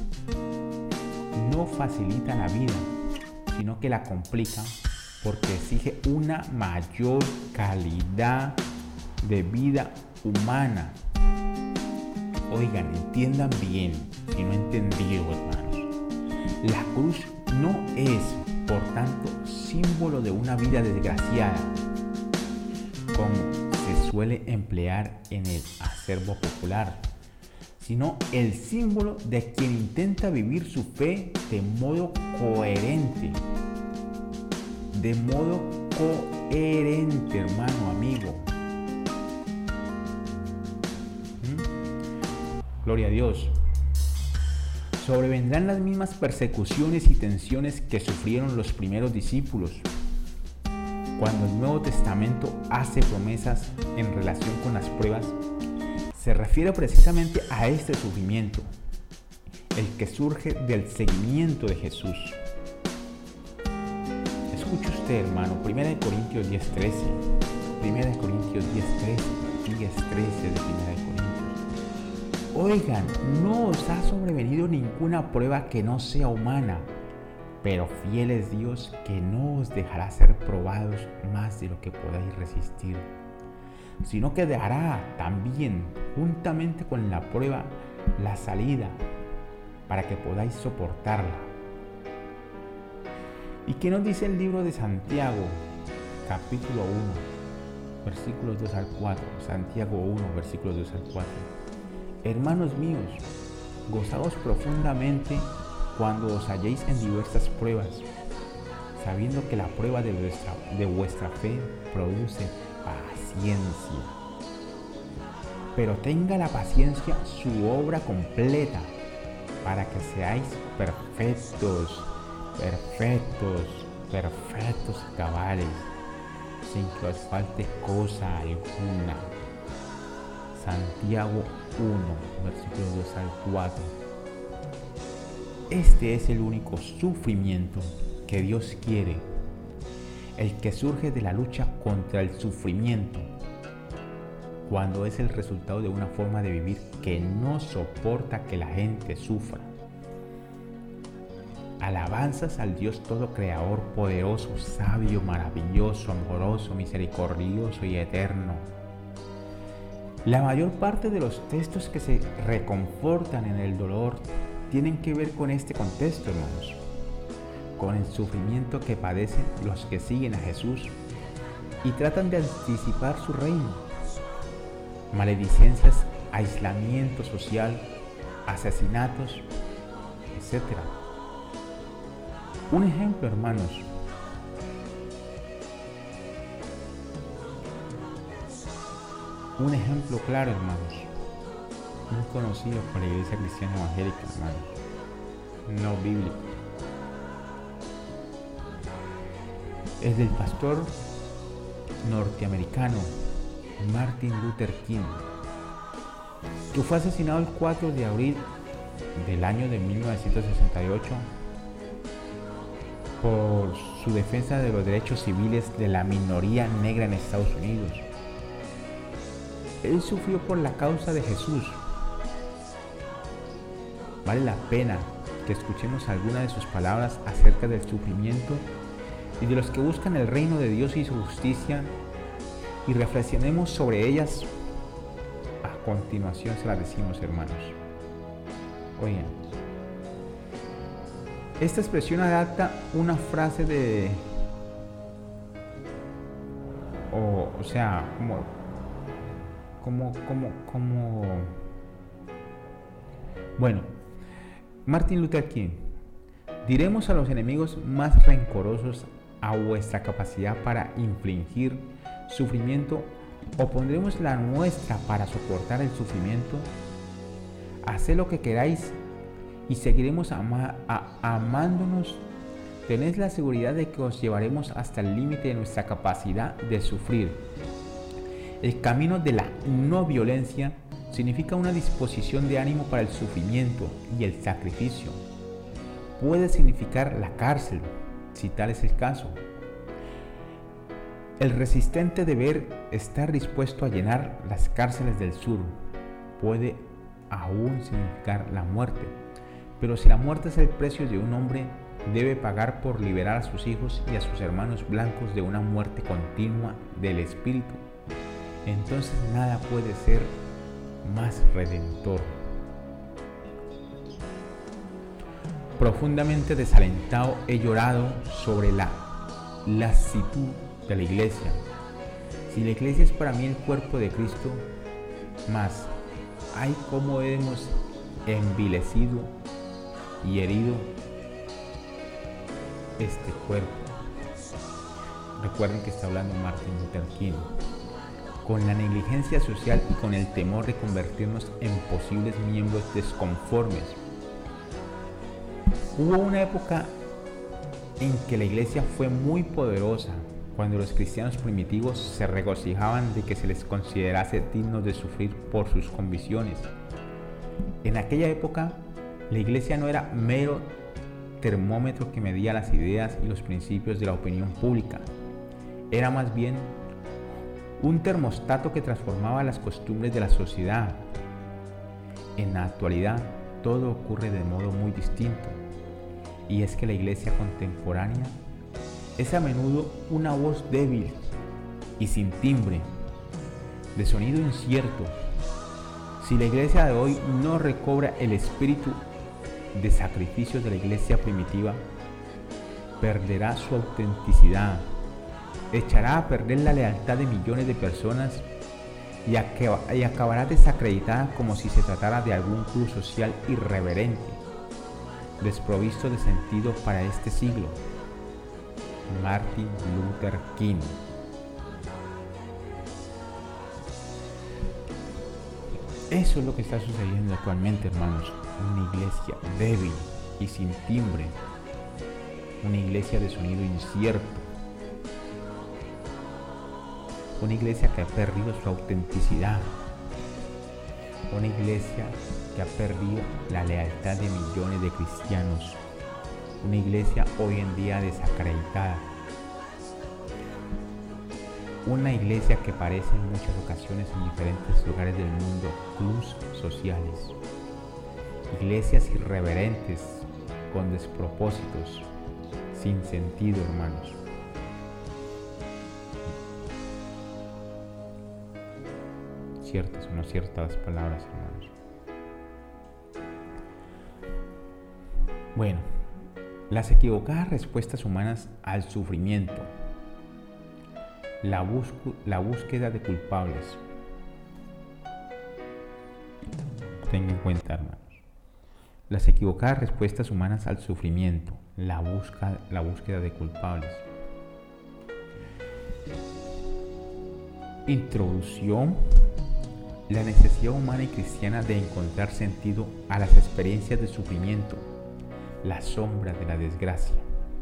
no facilita la vida, sino que la complica porque exige una mayor calidad de vida humana. Oigan, entiendan bien, si no entendido, hermanos. La cruz no es, por tanto, símbolo de una vida desgraciada, como se suele emplear en el acervo popular, sino el símbolo de quien intenta vivir su fe de modo coherente. De modo coherente, hermano, amigo. ¿Mm? Gloria a Dios. Sobrevendrán las mismas persecuciones y tensiones que sufrieron los primeros discípulos. Cuando el Nuevo Testamento hace promesas en relación con las pruebas, se refiere precisamente a este sufrimiento, el que surge del seguimiento de Jesús. Escuche usted, hermano, primera de Corintios diez trece, primera de Corintios diez trece, diez trece de primera de Corintios. Oigan, no os ha sobrevenido ninguna prueba que no sea humana, pero fiel es Dios, que no os dejará ser probados más de lo que podáis resistir, sino que dará también, juntamente con la prueba, la salida, para que podáis soportarla. ¿Y qué nos dice el libro de Santiago, capítulo uno, versículos dos al cuatro? Santiago uno, versículos dos al cuatro. Hermanos míos, gozaos profundamente cuando os halléis en diversas pruebas, sabiendo que la prueba de vuestra, de vuestra fe produce paciencia. Pero tenga la paciencia su obra completa, para que seáis perfectos, perfectos, perfectos y cabales, sin que os falte cosa alguna. Santiago uno, versículos dos al cuatro. Este es el único sufrimiento que Dios quiere, el que surge de la lucha contra el sufrimiento, cuando es el resultado de una forma de vivir que no soporta que la gente sufra. Alabanzas al Dios todo creador, poderoso, sabio, maravilloso, amoroso, misericordioso y eterno. La mayor parte de los textos que se reconfortan en el dolor tienen que ver con este contexto, hermanos, con el sufrimiento que padecen los que siguen a Jesús y tratan de anticipar su reino. Maledicencias, aislamiento social, asesinatos, etcétera. Un ejemplo, hermanos. Un ejemplo claro, hermanos. Muy conocido por la Iglesia Cristiana Evangélica, hermanos. No bíblico. Es del pastor norteamericano Martin Luther King, que fue asesinado el cuatro de abril del año de mil novecientos sesenta y ocho por su defensa de los derechos civiles de la minoría negra en Estados Unidos. Él sufrió por la causa de Jesús. Vale la pena que escuchemos algunas de sus palabras acerca del sufrimiento y de los que buscan el reino de Dios y su justicia, y reflexionemos sobre ellas. A continuación se las decimos, hermanos. Oigan, esta expresión adapta una frase de, o, o sea, como, como, como, como, bueno, Martin Luther King: diremos a los enemigos más rencorosos a vuestra capacidad para infligir sufrimiento, o pondremos la nuestra para soportar el sufrimiento. Haced lo que queráis y seguiremos ama- a- amándonos. Tened la seguridad de que os llevaremos hasta el límite de nuestra capacidad de sufrir. El camino de la no violencia significa una disposición de ánimo para el sufrimiento y el sacrificio. Puede significar la cárcel, si tal es el caso. El resistente deber estar dispuesto a llenar las cárceles del sur. Puede aún significar la muerte, pero si la muerte es el precio de un hombre debe pagar por liberar a sus hijos y a sus hermanos blancos de una muerte continua del espíritu, entonces nada puede ser más redentor. Profundamente desalentado he llorado sobre la lasitud de la iglesia. Si la iglesia es para mí el cuerpo de Cristo, más hay como hemos envilecido y herido este cuerpo. Recuerden que está hablando Martin Luther King. Con la negligencia social y con el temor de convertirnos en posibles miembros desconformes. Hubo una época en que la iglesia fue muy poderosa, cuando los cristianos primitivos se regocijaban de que se les considerase dignos de sufrir por sus convicciones. En aquella época, la iglesia no era mero termómetro que medía las ideas y los principios de la opinión pública. Era más bien un termostato que transformaba las costumbres de la sociedad. En la actualidad, todo ocurre de modo muy distinto, y es que la iglesia contemporánea es a menudo una voz débil y sin timbre, de sonido incierto. Si la iglesia de hoy no recobra el espíritu de sacrificios de la iglesia primitiva, perderá su autenticidad, echará a perder la lealtad de millones de personas y, y acabará desacreditada como si se tratara de algún club social irreverente. desprovisto de sentido para este siglo. Martin Luther King. Eso es lo que está sucediendo actualmente, hermanos. Una iglesia débil y sin timbre. Una iglesia de sonido incierto. Una iglesia que ha perdido su autenticidad. Una iglesia que ha perdido la lealtad de millones de cristianos. Una iglesia hoy en día desacreditada. Una iglesia que parece en muchas ocasiones en diferentes lugares del mundo clubs sociales. Iglesias irreverentes, con despropósitos, sin sentido, hermanos. Ciertas o no ciertas palabras, hermanos. Bueno, las equivocadas respuestas humanas al sufrimiento. La, busco, la búsqueda de culpables. Tengan en cuenta, hermanos. Las equivocadas respuestas humanas al sufrimiento. La, busca, la búsqueda de culpables. Introducción. La necesidad humana y cristiana de encontrar sentido a las experiencias de sufrimiento. La sombra de la desgracia.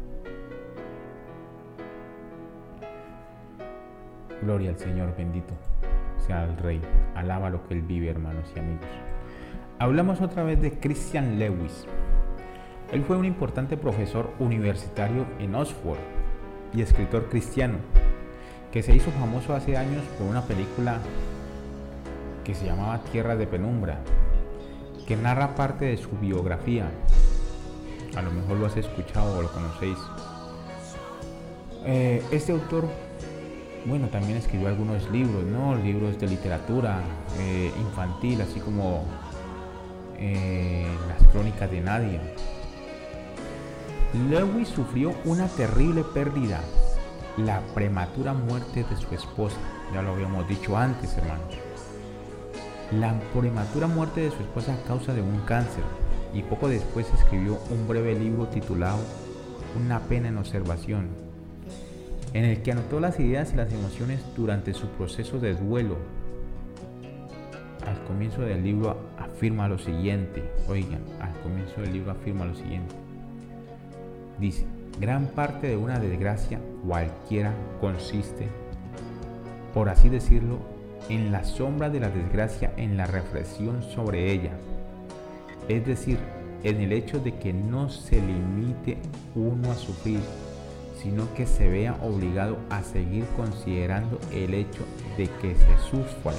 Gloria al Señor, bendito sea el Rey. Alaba lo que Él vive, hermanos y amigos. Hablamos otra vez de Christian Lewis. Él fue un importante profesor universitario en Oxford y escritor cristiano, que se hizo famoso hace años por una película que se llamaba Tierra de Penumbra, que narra parte de su biografía. A lo mejor lo has escuchado o lo conocéis. Eh, este autor, bueno, también escribió algunos libros, ¿no? Libros de literatura eh, infantil, así como eh, las crónicas de Nadia. Lewis sufrió una terrible pérdida, la prematura muerte de su esposa. Ya lo habíamos dicho antes, hermanos. La prematura muerte de su esposa a causa de un cáncer, y poco después escribió un breve libro titulado Una pena en observación, en el que anotó las ideas y las emociones durante su proceso de duelo. Al comienzo del libro afirma lo siguiente, oigan, al comienzo del libro afirma lo siguiente. Dice, gran parte de una desgracia cualquiera consiste, por así decirlo, en la sombra de la desgracia, en la reflexión sobre ella. Es decir, en el hecho de que no se limite uno a sufrir, sino que se vea obligado a seguir considerando el hecho de que se sufre.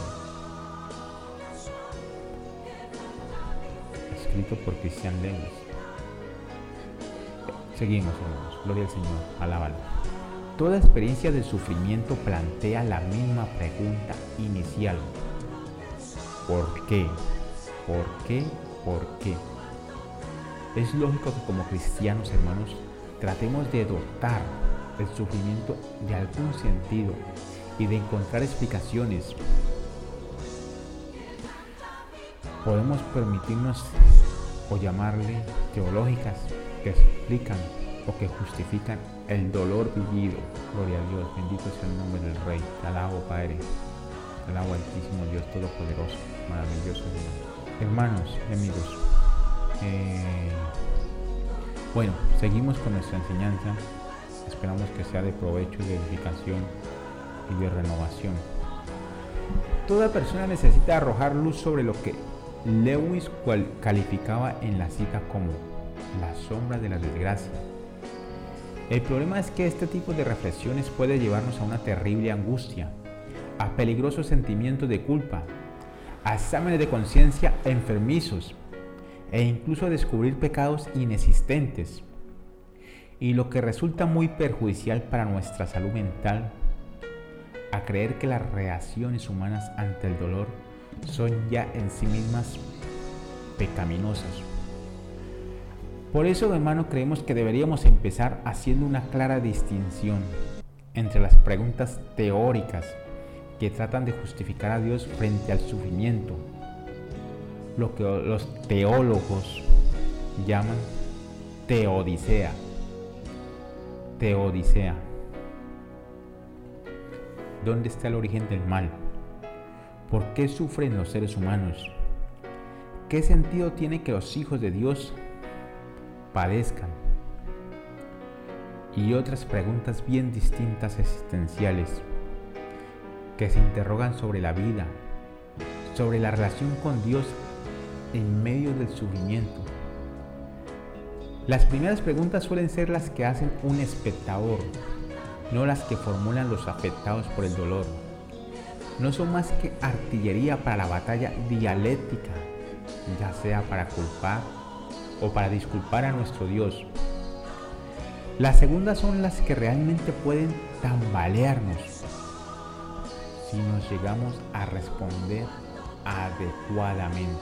Escrito por Christian Lewis. Seguimos, hermanos. Gloria al Señor. Alábalo. Toda experiencia de sufrimiento plantea la misma pregunta inicial. ¿Por qué? ¿Por qué? ¿Por qué? Es lógico que como cristianos, hermanos, tratemos de dotar el sufrimiento de algún sentido y de encontrar explicaciones. Podemos permitirnos o llamarle teológicas que explican o que justifican el dolor vivido. Gloria a Dios, bendito sea el nombre del Rey. Te alabo, Padre. Te alabo, Altísimo Dios Todopoderoso, maravilloso Dios. Hermanos y amigos, eh, bueno, seguimos con nuestra enseñanza. Esperamos que sea de provecho, de edificación y de renovación. Toda persona necesita arrojar luz sobre lo que Lewis calificaba en la cita como la sombra de la desgracia. El problema es que este tipo de reflexiones puede llevarnos a una terrible angustia, a peligrosos sentimientos de culpa, a exámenes de conciencia enfermizos e incluso a descubrir pecados inexistentes. Y lo que resulta muy perjudicial para nuestra salud mental, a creer que las reacciones humanas ante el dolor son ya en sí mismas pecaminosas. Por eso, hermano, creemos que deberíamos empezar haciendo una clara distinción entre las preguntas teóricas que tratan de justificar a Dios frente al sufrimiento, lo que los teólogos llaman Teodicea. Teodicea. ¿Dónde está el origen del mal? ¿Por qué sufren los seres humanos? ¿Qué sentido tiene que los hijos de Dios padezcan? Y otras preguntas bien distintas existenciales que se interrogan sobre la vida, sobre la relación con Dios en medio del sufrimiento. Las primeras preguntas suelen ser las que hacen un espectador, no las que formulan los afectados por el dolor. No son más que artillería para la batalla dialéctica, ya sea para culpar o para disculpar a nuestro Dios. Las segundas son las que realmente pueden tambalearnos si nos llegamos a responder adecuadamente.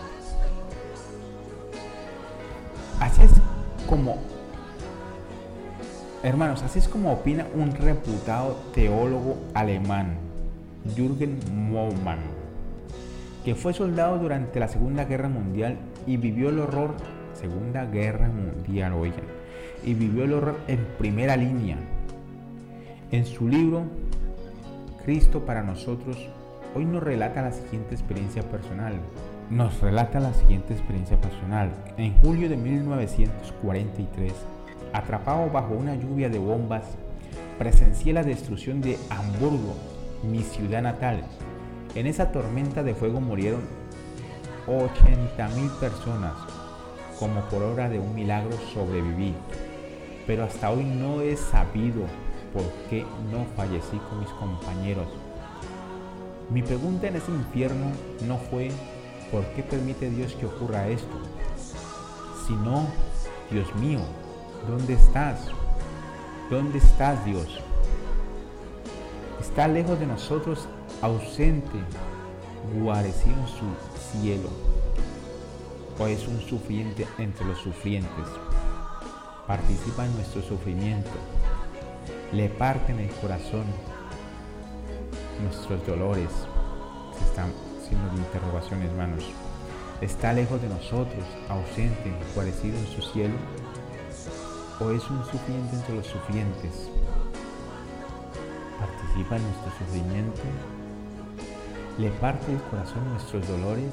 Así es como, hermanos, así es como opina un reputado teólogo alemán, Jürgen Moltmann, que fue soldado durante la Segunda Guerra Mundial y vivió el horror, Segunda Guerra Mundial, oigan, y vivió el horror en primera línea. En su libro, Cristo para nosotros, hoy nos relata la siguiente experiencia personal. Nos relata la siguiente experiencia personal. En julio de mil novecientos cuarenta y tres, atrapado bajo una lluvia de bombas, presencié la destrucción de Hamburgo, mi ciudad natal. En esa tormenta de fuego murieron ochenta mil personas. Como por obra de un milagro sobreviví, pero hasta hoy no he sabido por qué no fallecí con mis compañeros. Mi pregunta en ese infierno no fue ¿por qué permite Dios que ocurra esto?, sino, Dios mío, ¿dónde estás? ¿Dónde estás, Dios? ¿Está lejos de nosotros, ausente, guarecido en su cielo? ¿O es un sufriente entre los sufrientes? Participa en nuestro sufrimiento, le parten el corazón, nuestros dolores. Se están haciendo de interrogaciones, hermanos. ¿Está lejos de nosotros, ausente, guarecido en su cielo? ¿O es un sufriente entre los sufrientes? Participa en nuestro sufrimiento, le parte el corazón nuestros dolores.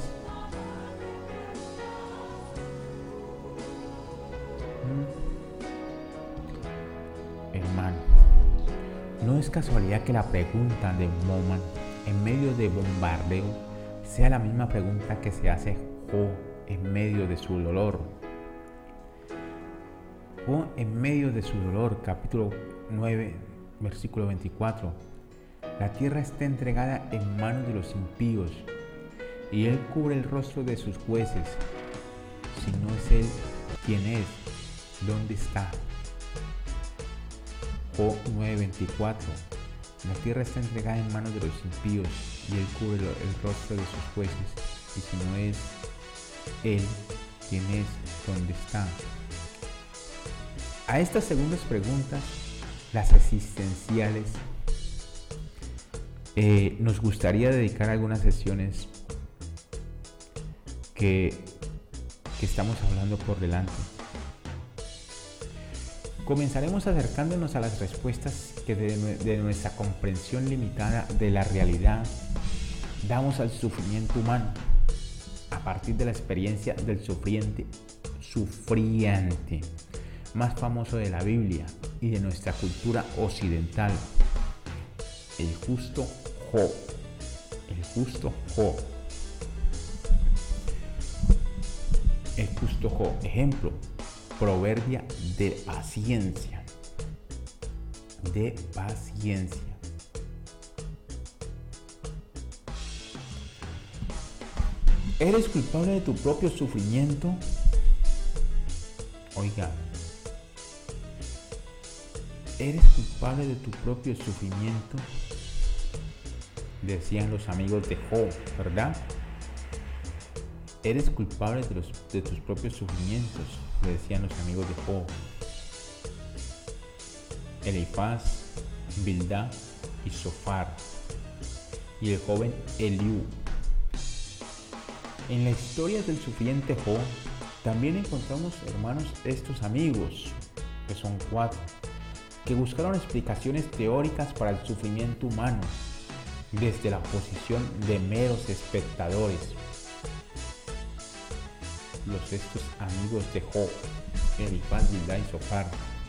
Hermano, no es casualidad que la pregunta de Moltmann en medio de bombardeo sea la misma pregunta que se hace Job en medio de su dolor. Job en medio de su dolor, capítulo nueve, versículo veinticuatro. La tierra está entregada en manos de los impíos, y él cubre el rostro de sus jueces. Si no es él, ¿quién es? ¿Dónde está? Job nueve veinticuatro. La tierra está entregada en manos de los impíos, y él cubre el rostro de sus jueces. Y si no es él, ¿quién es? ¿Dónde está? A estas segundas preguntas, las existenciales, eh, nos gustaría dedicar algunas sesiones que, que estamos hablando por delante. Comenzaremos acercándonos a las respuestas que de, de nuestra comprensión limitada de la realidad damos al sufrimiento humano a partir de la experiencia del sufriente, sufriente más famoso de la Biblia y de nuestra cultura occidental, el justo Job. El justo Job. El justo Job. Ejemplo, proverbia de paciencia. De paciencia. ¿Eres culpable de tu propio sufrimiento? Oiga, ¿eres culpable de tu propio sufrimiento? Decían los amigos de Job, ¿verdad? ¿Eres culpable de, los, de tus propios sufrimientos? Le decían los amigos de Job. Elifaz, Bildad y Sofar, y el joven Eliú. En la historia del sufriente Job También encontramos, hermanos, estos amigos, que son cuatro, que buscaron explicaciones teóricas para el sufrimiento humano desde la posición de meros espectadores. Los estos amigos de Job, Elifaz, Bildad y Zofar,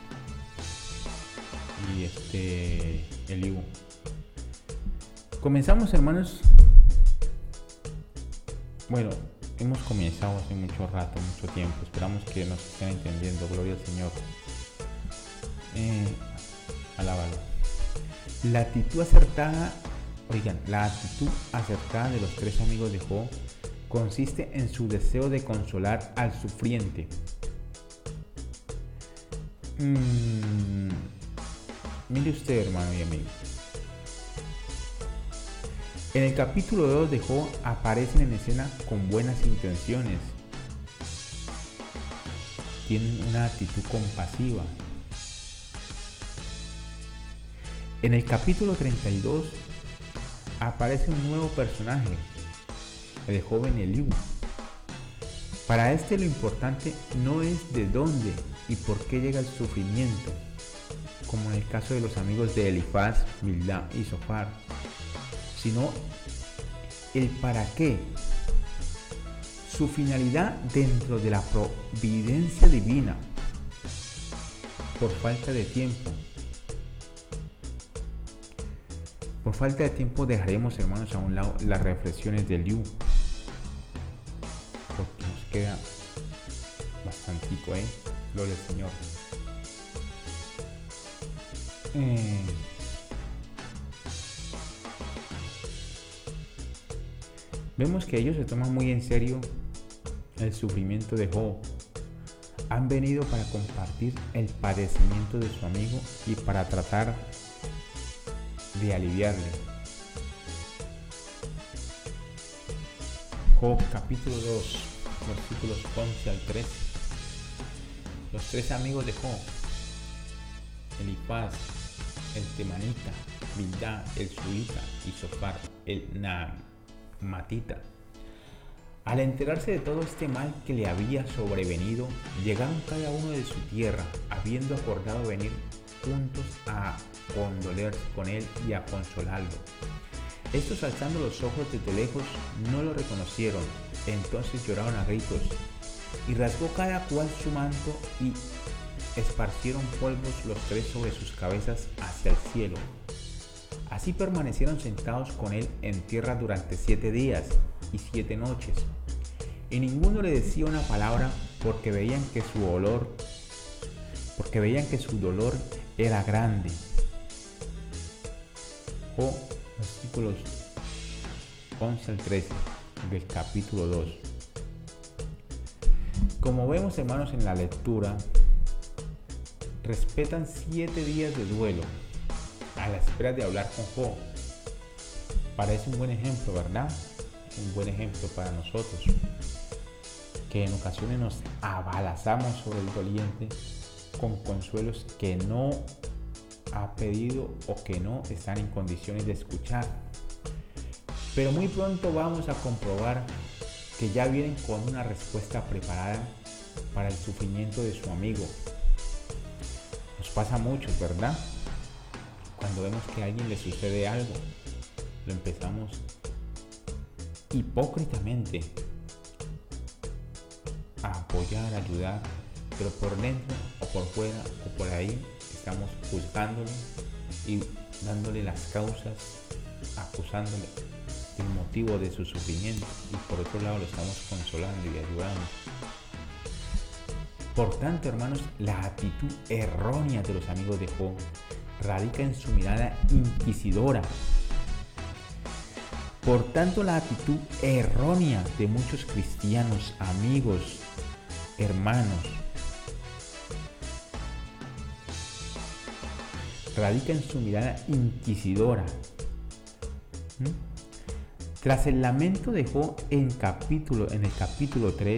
y este Eliú. Comenzamos, hermanos. Bueno, hemos comenzado hace mucho rato, mucho tiempo. Esperamos que nos estén entendiendo. Gloria al Señor. Eh, alábalo. La actitud acertada, oigan, la actitud acertada de los tres amigos de Job consiste en su deseo de consolar al sufriente. Mm, mire usted, hermano y amigo. En el capítulo dos de Job aparecen en escena con buenas intenciones. Tienen una actitud compasiva. En el capítulo treinta y dos aparece un nuevo personaje, el joven Eliú. Para este lo importante no es de dónde y por qué llega el sufrimiento, como en el caso de los amigos de Elifaz, Bildad y Zofar, sino el para qué, su finalidad dentro de la providencia divina. Por falta de tiempo, por falta de tiempo dejaremos, hermanos, a un lado las reflexiones de Eliú, porque nos queda bastantico, ¿eh? Gloria al Señor. Eh, Vemos que ellos se toman muy en serio el sufrimiento de Job. Han venido para compartir el padecimiento de su amigo y para tratar de aliviarle. Job capítulo dos, versículos once al trece. Los tres amigos de Job, Elifaz, el temanita, Bildad, el suita, y Zofar, el naamatita. Al enterarse de todo este mal que le había sobrevenido, llegaron cada uno de su tierra, habiendo acordado venir juntos a condolerse con él y a consolarlo. Estos, alzando los ojos desde lejos, no lo reconocieron. Entonces lloraron a gritos, y rasgó cada cual su manto, y esparcieron polvos los tres sobre sus cabezas hacia el cielo. Así permanecieron sentados con él en tierra durante siete días y siete noches, y ninguno le decía una palabra, porque veían que su dolor, porque veían que su dolor era grande. O versículos once al trece del capítulo dos. Como vemos, hermanos, en la lectura, respetan siete días de duelo a la espera de hablar con Job. Parece un buen ejemplo, ¿verdad? Un buen ejemplo para nosotros, que en ocasiones nos abalazamos sobre el doliente con consuelos que no ha pedido o que no están en condiciones de escuchar. Pero muy pronto vamos a comprobar que ya vienen con una respuesta preparada para el sufrimiento de su amigo. Nos pasa mucho, ¿verdad? Cuando vemos que a alguien le sucede algo, lo empezamos hipócritamente a apoyar, a ayudar, pero por dentro o por fuera o por ahí estamos juzgándole y dándole las causas, acusándole el motivo de su sufrimiento, y por otro lado lo estamos consolando y ayudando. Por tanto, hermanos, la actitud errónea de los amigos de Job radica en su mirada inquisidora. Por tanto, la actitud errónea de muchos cristianos, amigos, hermanos, radica en su mirada inquisidora. ¿Mm? Tras el lamento de Job en, capítulo, en el capítulo tres,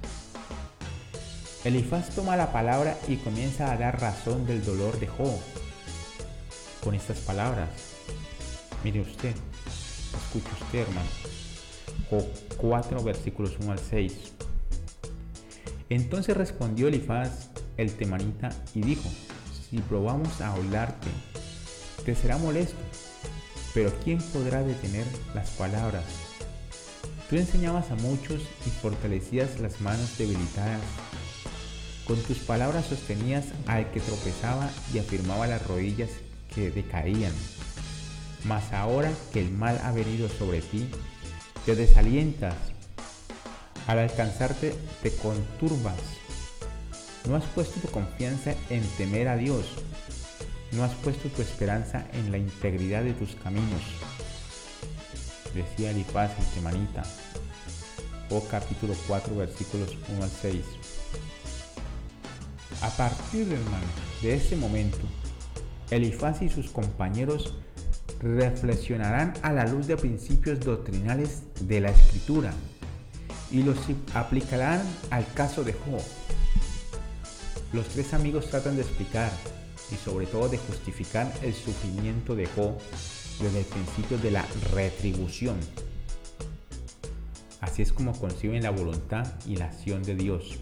Elifaz toma la palabra y comienza a dar razón del dolor de Job con estas palabras. Mire usted, escuche usted, hermano. Job cuatro, versículos uno al seis. Entonces respondió Elifaz el temanita y dijo: si probamos a hablarte, te será molesto, pero ¿quién podrá detener las palabras? Tú enseñabas a muchos y fortalecías las manos debilitadas. Con tus palabras sostenías al que tropezaba y afirmaba las rodillas que decaían. Mas ahora que el mal ha venido sobre ti, te desalientas. Al alcanzarte te conturbas. No has puesto tu confianza en temer a Dios. No has puesto tu esperanza en la integridad de tus caminos. Decía Elifaz el temanita. Job capítulo cuatro versículos uno al seis. A partir, hermano, de ese momento, Elifaz y sus compañeros reflexionarán a la luz de principios doctrinales de la Escritura y los aplicarán al caso de Job. Los tres amigos tratan de explicar y sobre todo de justificar el sufrimiento de Job desde el principio de la retribución. Así es como conciben la voluntad y la acción de Dios.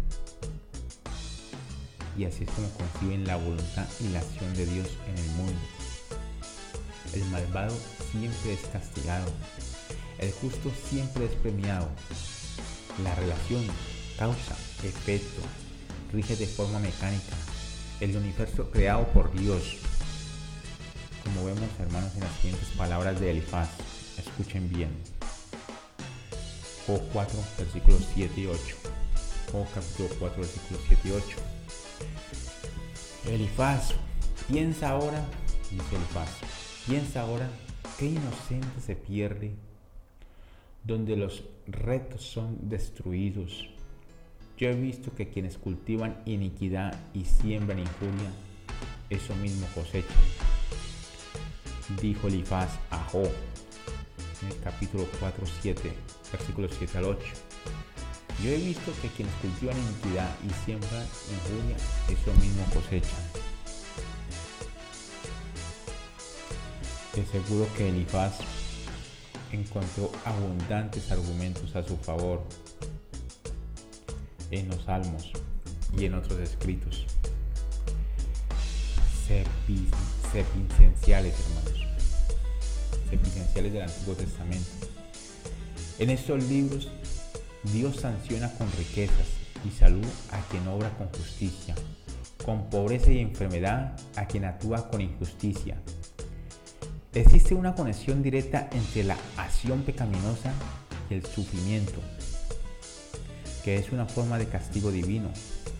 Y así es como conciben la voluntad y la acción de Dios en el mundo. El malvado siempre es castigado. El justo siempre es premiado. La relación causa-efecto rige de forma mecánica el universo creado por Dios. Como vemos, hermanos, en las siguientes palabras de Elifaz. Escuchen bien. Job cuatro, versículos siete y ocho. Job capítulo cuatro, versículos siete y ocho. Elifaz, piensa ahora, dice Elifaz, piensa ahora qué inocente se pierde, donde los rectos son destruidos. Yo he visto que quienes cultivan iniquidad y siembran injuria, eso mismo cosechan. Dijo Elifaz a Job, en el capítulo cuatro, siete, versículos siete al ocho. Yo he visto que quienes cultivan iniquidad y siembran injuria, eso mismo cosechan. De seguro que Elifaz encontró abundantes argumentos a su favor en los Salmos y en otros escritos sepicenciales, hermanos, sepicenciales del Antiguo Testamento. En estos libros, Dios sanciona con riquezas y salud a quien obra con justicia, con pobreza y enfermedad a quien actúa con injusticia. Existe una conexión directa entre la acción pecaminosa y el sufrimiento, que es una forma de castigo divino.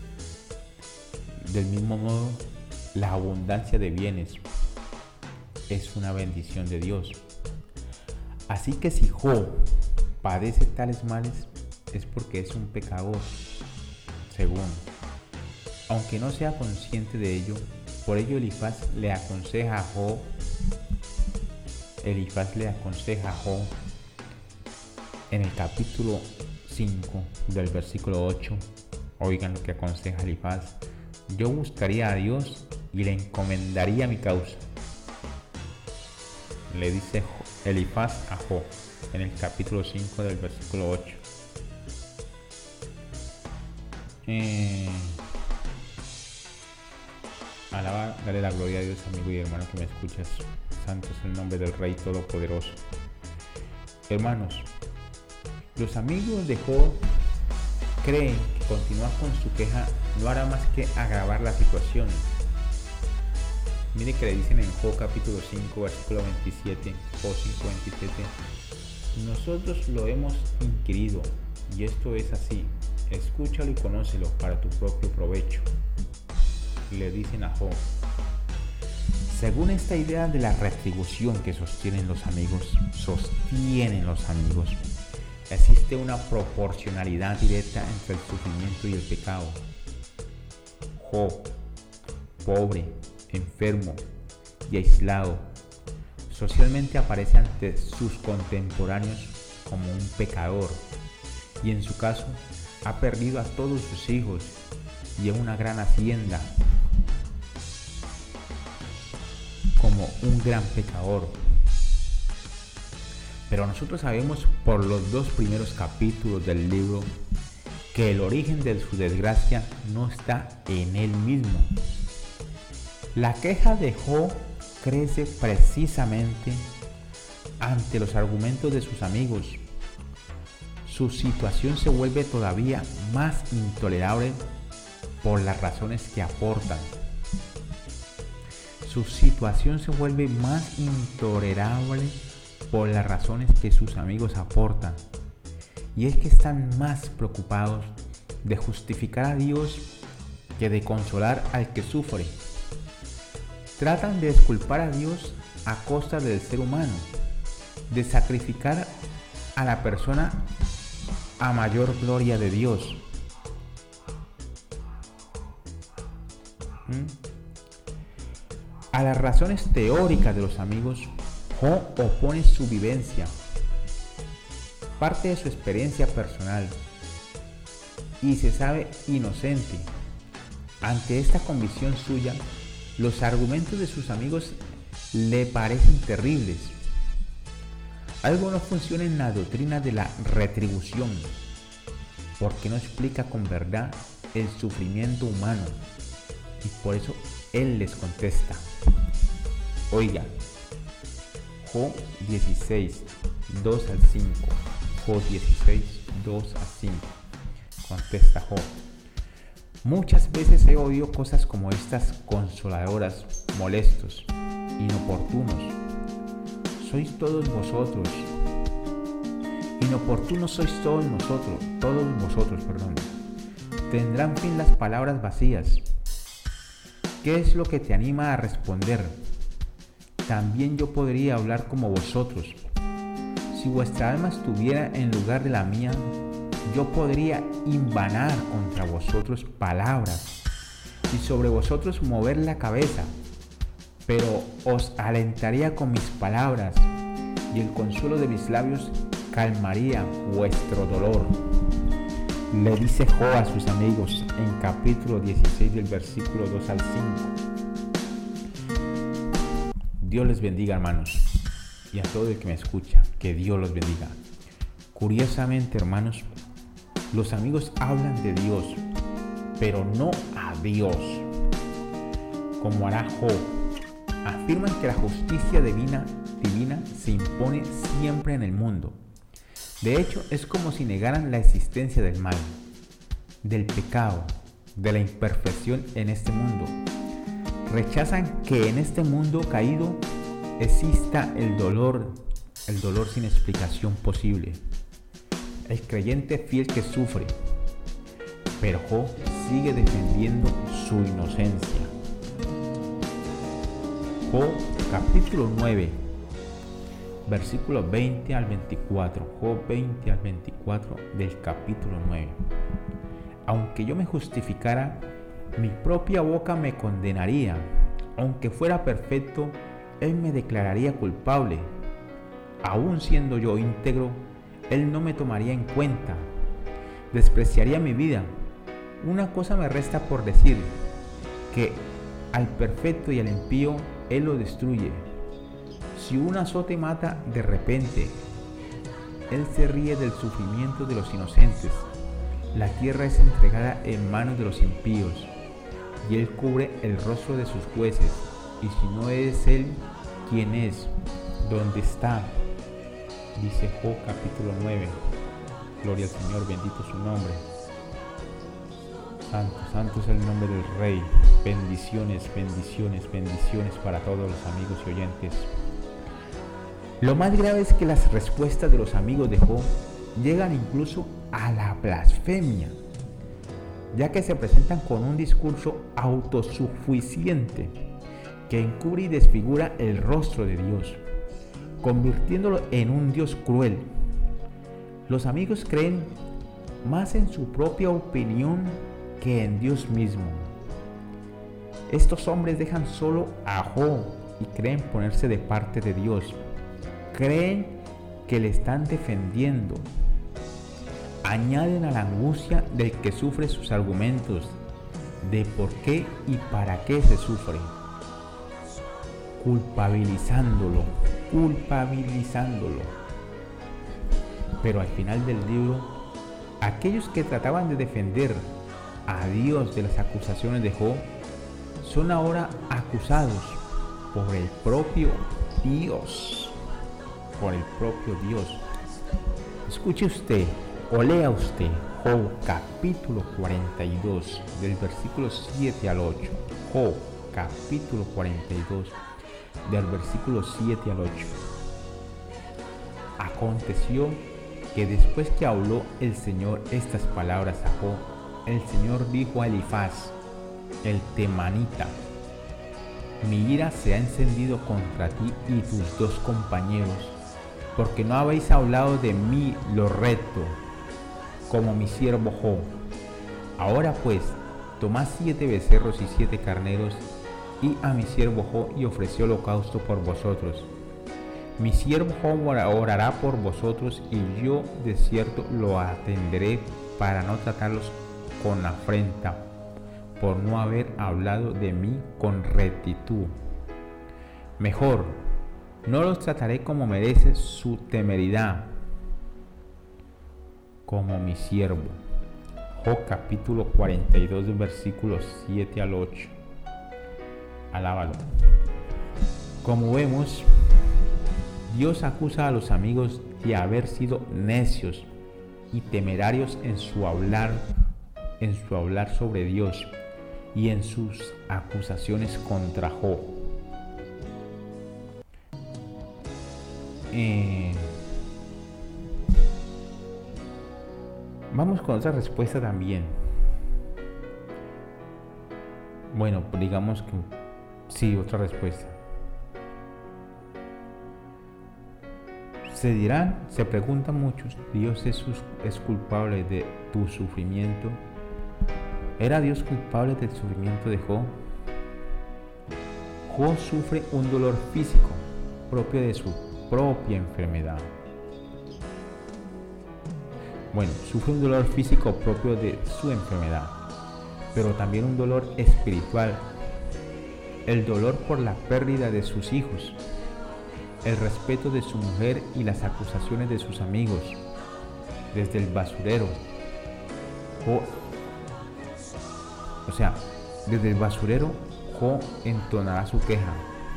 Del mismo modo, la abundancia de bienes es una bendición de Dios. Así que si Job padece tales males, es porque es un pecador, según, aunque no sea consciente de ello. Por ello Elifaz le aconseja a Job, Elifaz le aconseja a Job en el capítulo cinco del versículo ocho. Oigan lo que aconseja Elifaz: yo buscaría a Dios y le encomendaría mi causa. Le dice Elifaz a Job en el capítulo cinco del versículo ocho. Eh, alaba, dale la gloria a Dios, amigo y hermano que me escuchas. Santo es el nombre del Rey Todopoderoso. Hermanos, los amigos de Job creen que continuar con su queja no hará más que agravar la situación. Mire que le dicen en Job capítulo cinco, versículo veintisiete, Job cinco, veintisiete. Nosotros lo hemos inquirido y esto es así. Escúchalo y conócelo para tu propio provecho. Le dicen a Job. Según esta idea de la retribución que sostienen los amigos, sostienen los amigos, existe una proporcionalidad directa entre el sufrimiento y el pecado. Job, pobre, enfermo y aislado, socialmente aparece ante sus contemporáneos como un pecador, y en su caso ha perdido a todos sus hijos y a una gran hacienda como un gran pecador. Pero nosotros sabemos por los dos primeros capítulos del libro que el origen de su desgracia no está en él mismo. La queja de Job crece precisamente ante los argumentos de sus amigos. Su situación se vuelve todavía más intolerable por las razones que aportan. Su situación se vuelve más intolerable por las razones que sus amigos aportan. Y es que están más preocupados de justificar a Dios que de consolar al que sufre. Tratan de exculpar a Dios a costa del ser humano, de sacrificar a la persona a mayor gloria de Dios. ¿Mm? A las razones teóricas de los amigos, Job opone su vivencia, parte de su experiencia personal, y se sabe inocente. Ante esta convicción suya, los argumentos de sus amigos le parecen terribles. Algo no funciona en la doctrina de la retribución, porque no explica con verdad el sufrimiento humano, y por eso él les contesta. Oigan, Job dieciséis, dos al cinco. Job dieciséis, dos a cinco. Contesta Job: muchas veces he oído cosas como estas consoladoras, molestos, inoportunos. Sois todos vosotros. Inoportunos sois todos nosotros, todos vosotros, perdón. Tendrán fin las palabras vacías. ¿Qué es lo que te anima a responder? También yo podría hablar como vosotros. Si vuestra alma estuviera en lugar de la mía, yo podría invanar contra vosotros palabras y sobre vosotros mover la cabeza, pero os alentaría con mis palabras y el consuelo de mis labios calmaría vuestro dolor. Le dice Job a sus amigos en capítulo dieciséis del versículo dos al cinco. Dios les bendiga, hermanos, y a todo el que me escucha, que Dios los bendiga. Curiosamente, hermanos, los amigos hablan de Dios, pero no a Dios, como hará Job. Afirman que la justicia divina, divina se impone siempre en el mundo. De hecho, es como si negaran la existencia del mal, del pecado, de la imperfección en este mundo. Rechazan que en este mundo caído exista el dolor, el dolor sin explicación posible. El creyente fiel que sufre, pero Job sigue defendiendo su inocencia. Job capítulo nueve, versículos veinte al veinticuatro. Job veinte al veinticuatro del capítulo nueve. Aunque yo me justificara, mi propia boca me condenaría. Aunque fuera perfecto, él me declararía culpable. Aún siendo yo íntegro, él no me tomaría en cuenta. Despreciaría mi vida. Una cosa me resta por decir, que al perfecto y al impío él lo destruye. Si un azote mata de repente, él se ríe del sufrimiento de los inocentes. La tierra es entregada en manos de los impíos, y él cubre el rostro de sus jueces. Y si no es él, ¿quién es? ¿Dónde está? Dice Job capítulo nueve. Gloria al Señor, bendito su nombre. Santo, santo es el nombre del Rey. Bendiciones, bendiciones, bendiciones para todos los amigos y oyentes. Lo más grave es que las respuestas de los amigos de Job llegan incluso a la blasfemia, ya que se presentan con un discurso autosuficiente que encubre y desfigura el rostro de Dios, convirtiéndolo en un Dios cruel. Los amigos creen más en su propia opinión que en Dios mismo. Estos hombres dejan solo a Job y creen ponerse de parte de Dios. Creen que le están defendiendo. Añaden a la angustia del que sufre sus argumentos de por qué y para qué se sufre, culpabilizándolo, culpabilizándolo. Pero al final del libro, Aquellos que trataban de defender a Dios de las acusaciones de Job son ahora acusados por el propio Dios, por el propio Dios. Escuche usted o lea usted Job capítulo cuarenta y dos del versículo siete al ocho. Job capítulo cuarenta y dos del versículo siete al ocho. Aconteció que después que habló el Señor estas palabras a Job, el Señor dijo a Elifaz, el temanita: mi ira se ha encendido contra ti y tus dos compañeros, porque no habéis hablado de mí lo recto, como mi siervo Job. Ahora pues, tomad siete becerros y siete carneros, y a mi siervo Job y ofreció holocausto por vosotros. Mi siervo Job orará por vosotros, y yo de cierto lo atenderé para no tratarlos con afrenta, por no haber hablado de mí con rectitud. Mejor, no los trataré como merece su temeridad, como mi siervo. Job capítulo cuarenta y dos, versículos siete al ocho. Alábalo. Como vemos, Dios acusa a los amigos de haber sido necios y temerarios en su hablar, en su hablar sobre Dios y en sus acusaciones contra Job. Eh, vamos con otra respuesta también. Bueno, digamos que sí, otra respuesta. Se dirán, se preguntan muchos, ¿Dios es, es culpable de tu sufrimiento? ¿Era Dios culpable del sufrimiento de Job? Job sufre un dolor físico propio de su propia enfermedad. Bueno, sufre un dolor físico propio de su enfermedad, pero también un dolor espiritual, el dolor por la pérdida de sus hijos, el respeto de su mujer y las acusaciones de sus amigos. Desde el basurero, Job, o sea, desde el basurero, Job entonará su queja.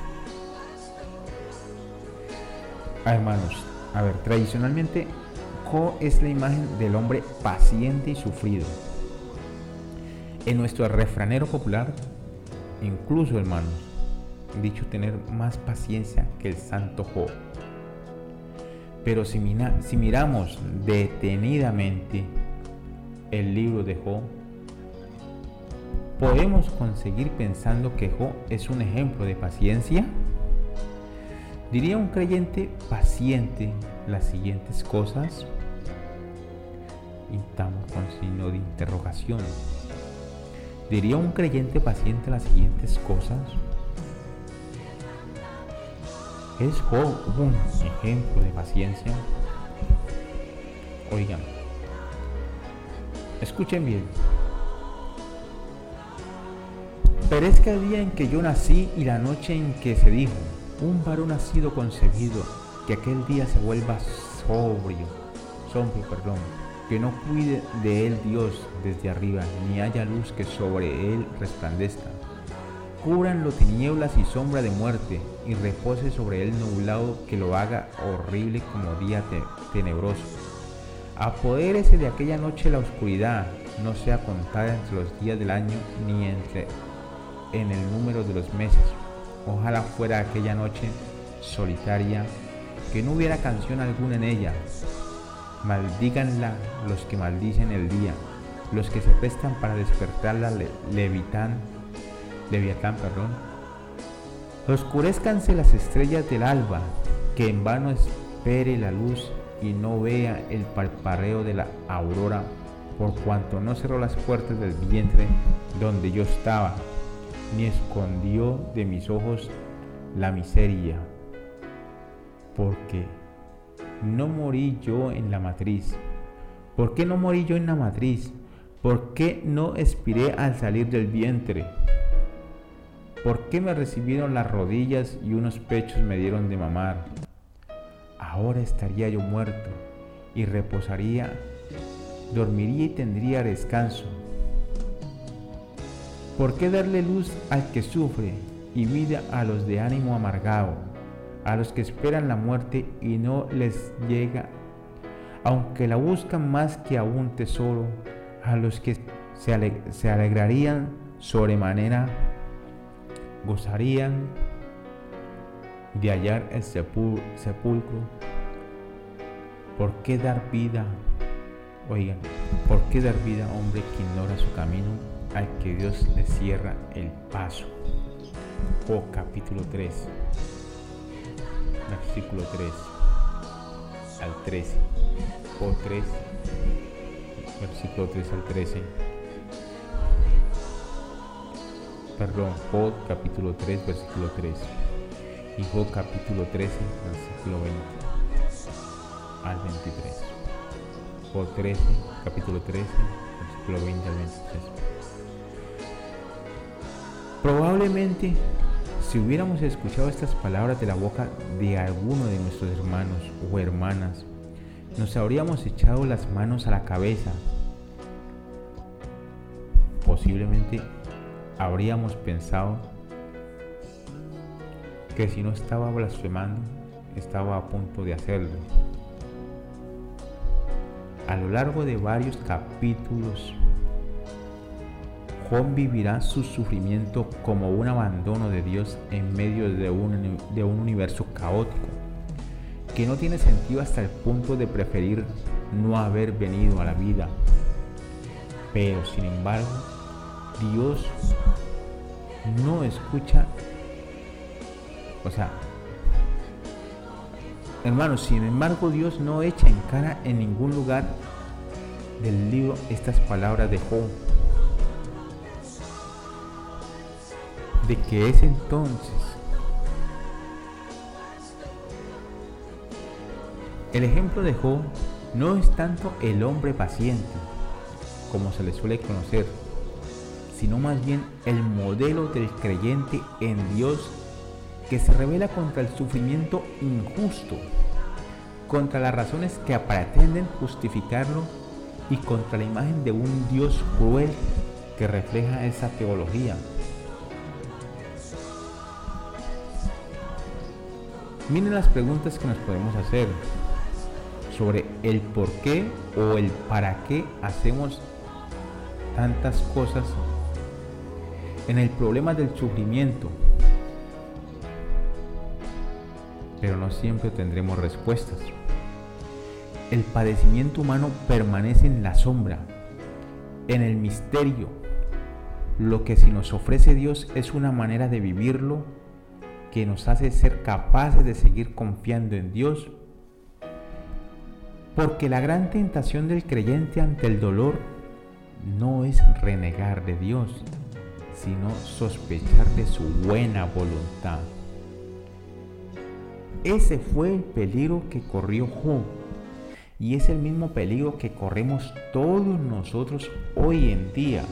Ah, hermanos, a ver, tradicionalmente Job es la imagen del hombre paciente y sufrido. En nuestro refranero popular, incluso, hermanos, dicho tener más paciencia que el santo Job. Pero si, mira, si miramos detenidamente el libro de Job, ¿podemos conseguir pensando que Job es un ejemplo de paciencia? ¿Diría un creyente paciente las siguientes cosas? Pintamos con signo de interrogación. ¿Diría un creyente paciente las siguientes cosas? ¿Es Job un ejemplo de paciencia? Oigan, escuchen bien. Perezca el día en que yo nací y la noche en que se dijo, un varón ha sido concebido, que aquel día se vuelva sobrio, sombrio, perdón, que no cuide de él Dios desde arriba, ni haya luz que sobre él resplandezca. Cúbranlo tinieblas y sombra de muerte, y repose sobre él nublado que lo haga horrible como día te- tenebroso. Apodérese de aquella noche la oscuridad, no sea contada entre los días del año, ni entre en el número de los meses. Ojalá fuera aquella noche solitaria, que no hubiera canción alguna en ella. Maldíganla los que maldicen el día, los que se prestan para despertarla le- levitan, leviatán, perdón. Oscurezcanse las estrellas del alba, que en vano espere la luz y no vea el parpadeo de la aurora, por cuanto no cerró las puertas del vientre donde yo estaba, ni escondió de mis ojos la miseria, porque no morí yo en la matriz. ¿Por qué no morí yo en la matriz? ¿Por qué no expiré al salir del vientre? ¿Por qué me recibieron las rodillas y unos pechos me dieron de mamar? Ahora estaría yo muerto y reposaría dormiría y tendría descanso. ¿Por qué darle luz al que sufre y vida a los de ánimo amargado, a los que esperan la muerte y no les llega, aunque la buscan más que a un tesoro, a los que se, ale- se alegrarían sobremanera, gozarían de hallar el sepul- sepulcro? ¿Por qué dar vida? Oigan, ¿por qué dar vida a hombre que ignora su camino, al que Dios le cierra el paso? Job capítulo tres, versículo tres al trece. Job tres, versículo tres al trece. Perdón, Job capítulo tres, versículo tres. Y Job capítulo trece, versículo veinte al veintitrés. Job trece, capítulo trece, versículo veinte al veintitrés. Probablemente, si hubiéramos escuchado estas palabras de la boca de alguno de nuestros hermanos o hermanas, nos habríamos echado las manos a la cabeza. Posiblemente habríamos pensado que si no estaba blasfemando, estaba a punto de hacerlo. A lo largo de varios capítulos, Job vivirá su sufrimiento como un abandono de Dios en medio de un, de un universo caótico, que no tiene sentido hasta el punto de preferir no haber venido a la vida. Pero sin embargo, Dios no escucha, o sea, hermanos, sin embargo, Dios no echa en cara en ningún lugar del libro estas palabras de Job, de que es entonces el ejemplo de Job no es tanto el hombre paciente, como se le suele conocer, sino más bien el modelo del creyente en Dios, que se revela contra el sufrimiento injusto, contra las razones que pretenden justificarlo y contra la imagen de un Dios cruel que refleja esa teología. Miren las preguntas que nos podemos hacer sobre el por qué o el para qué hacemos tantas cosas en el problema del sufrimiento. Pero no siempre tendremos respuestas. El padecimiento humano permanece en la sombra, en el misterio. Lo que si nos ofrece Dios es una manera de vivirlo que nos hace ser capaces de seguir confiando en Dios. Porque la gran tentación del creyente ante el dolor no es renegar de Dios, sino sospechar de su buena voluntad. Ese fue el peligro que corrió Job, y es el mismo peligro que corremos todos nosotros hoy en día.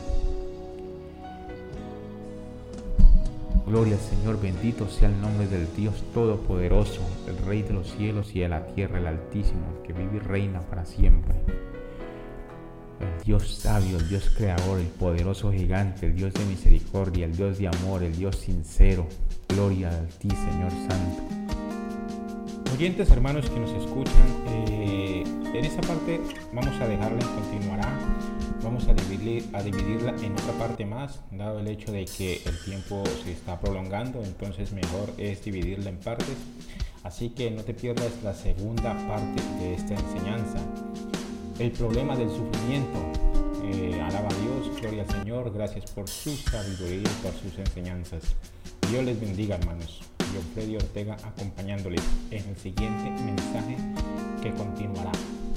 Gloria al Señor, bendito sea el nombre del Dios Todopoderoso, el Rey de los cielos y de la tierra, el Altísimo, el que vive y reina para siempre. El Dios sabio, el Dios creador, el poderoso gigante, el Dios de misericordia, el Dios de amor, el Dios sincero. Gloria a ti, Señor Santo. Oyentes, hermanos que nos escuchan, eh, en esta parte vamos a dejarla en continuará. Vamos a, dividir, a dividirla en otra parte más, dado el hecho de que el tiempo se está prolongando, entonces mejor es dividirla en partes. Así que no te pierdas la segunda parte de esta enseñanza. El problema del sufrimiento. Eh, alaba a Dios, gloria al Señor, gracias por su sabiduría y por sus enseñanzas. Dios les bendiga, hermanos. Yo, Freddy Ortega, acompañándoles en el siguiente mensaje que continuará.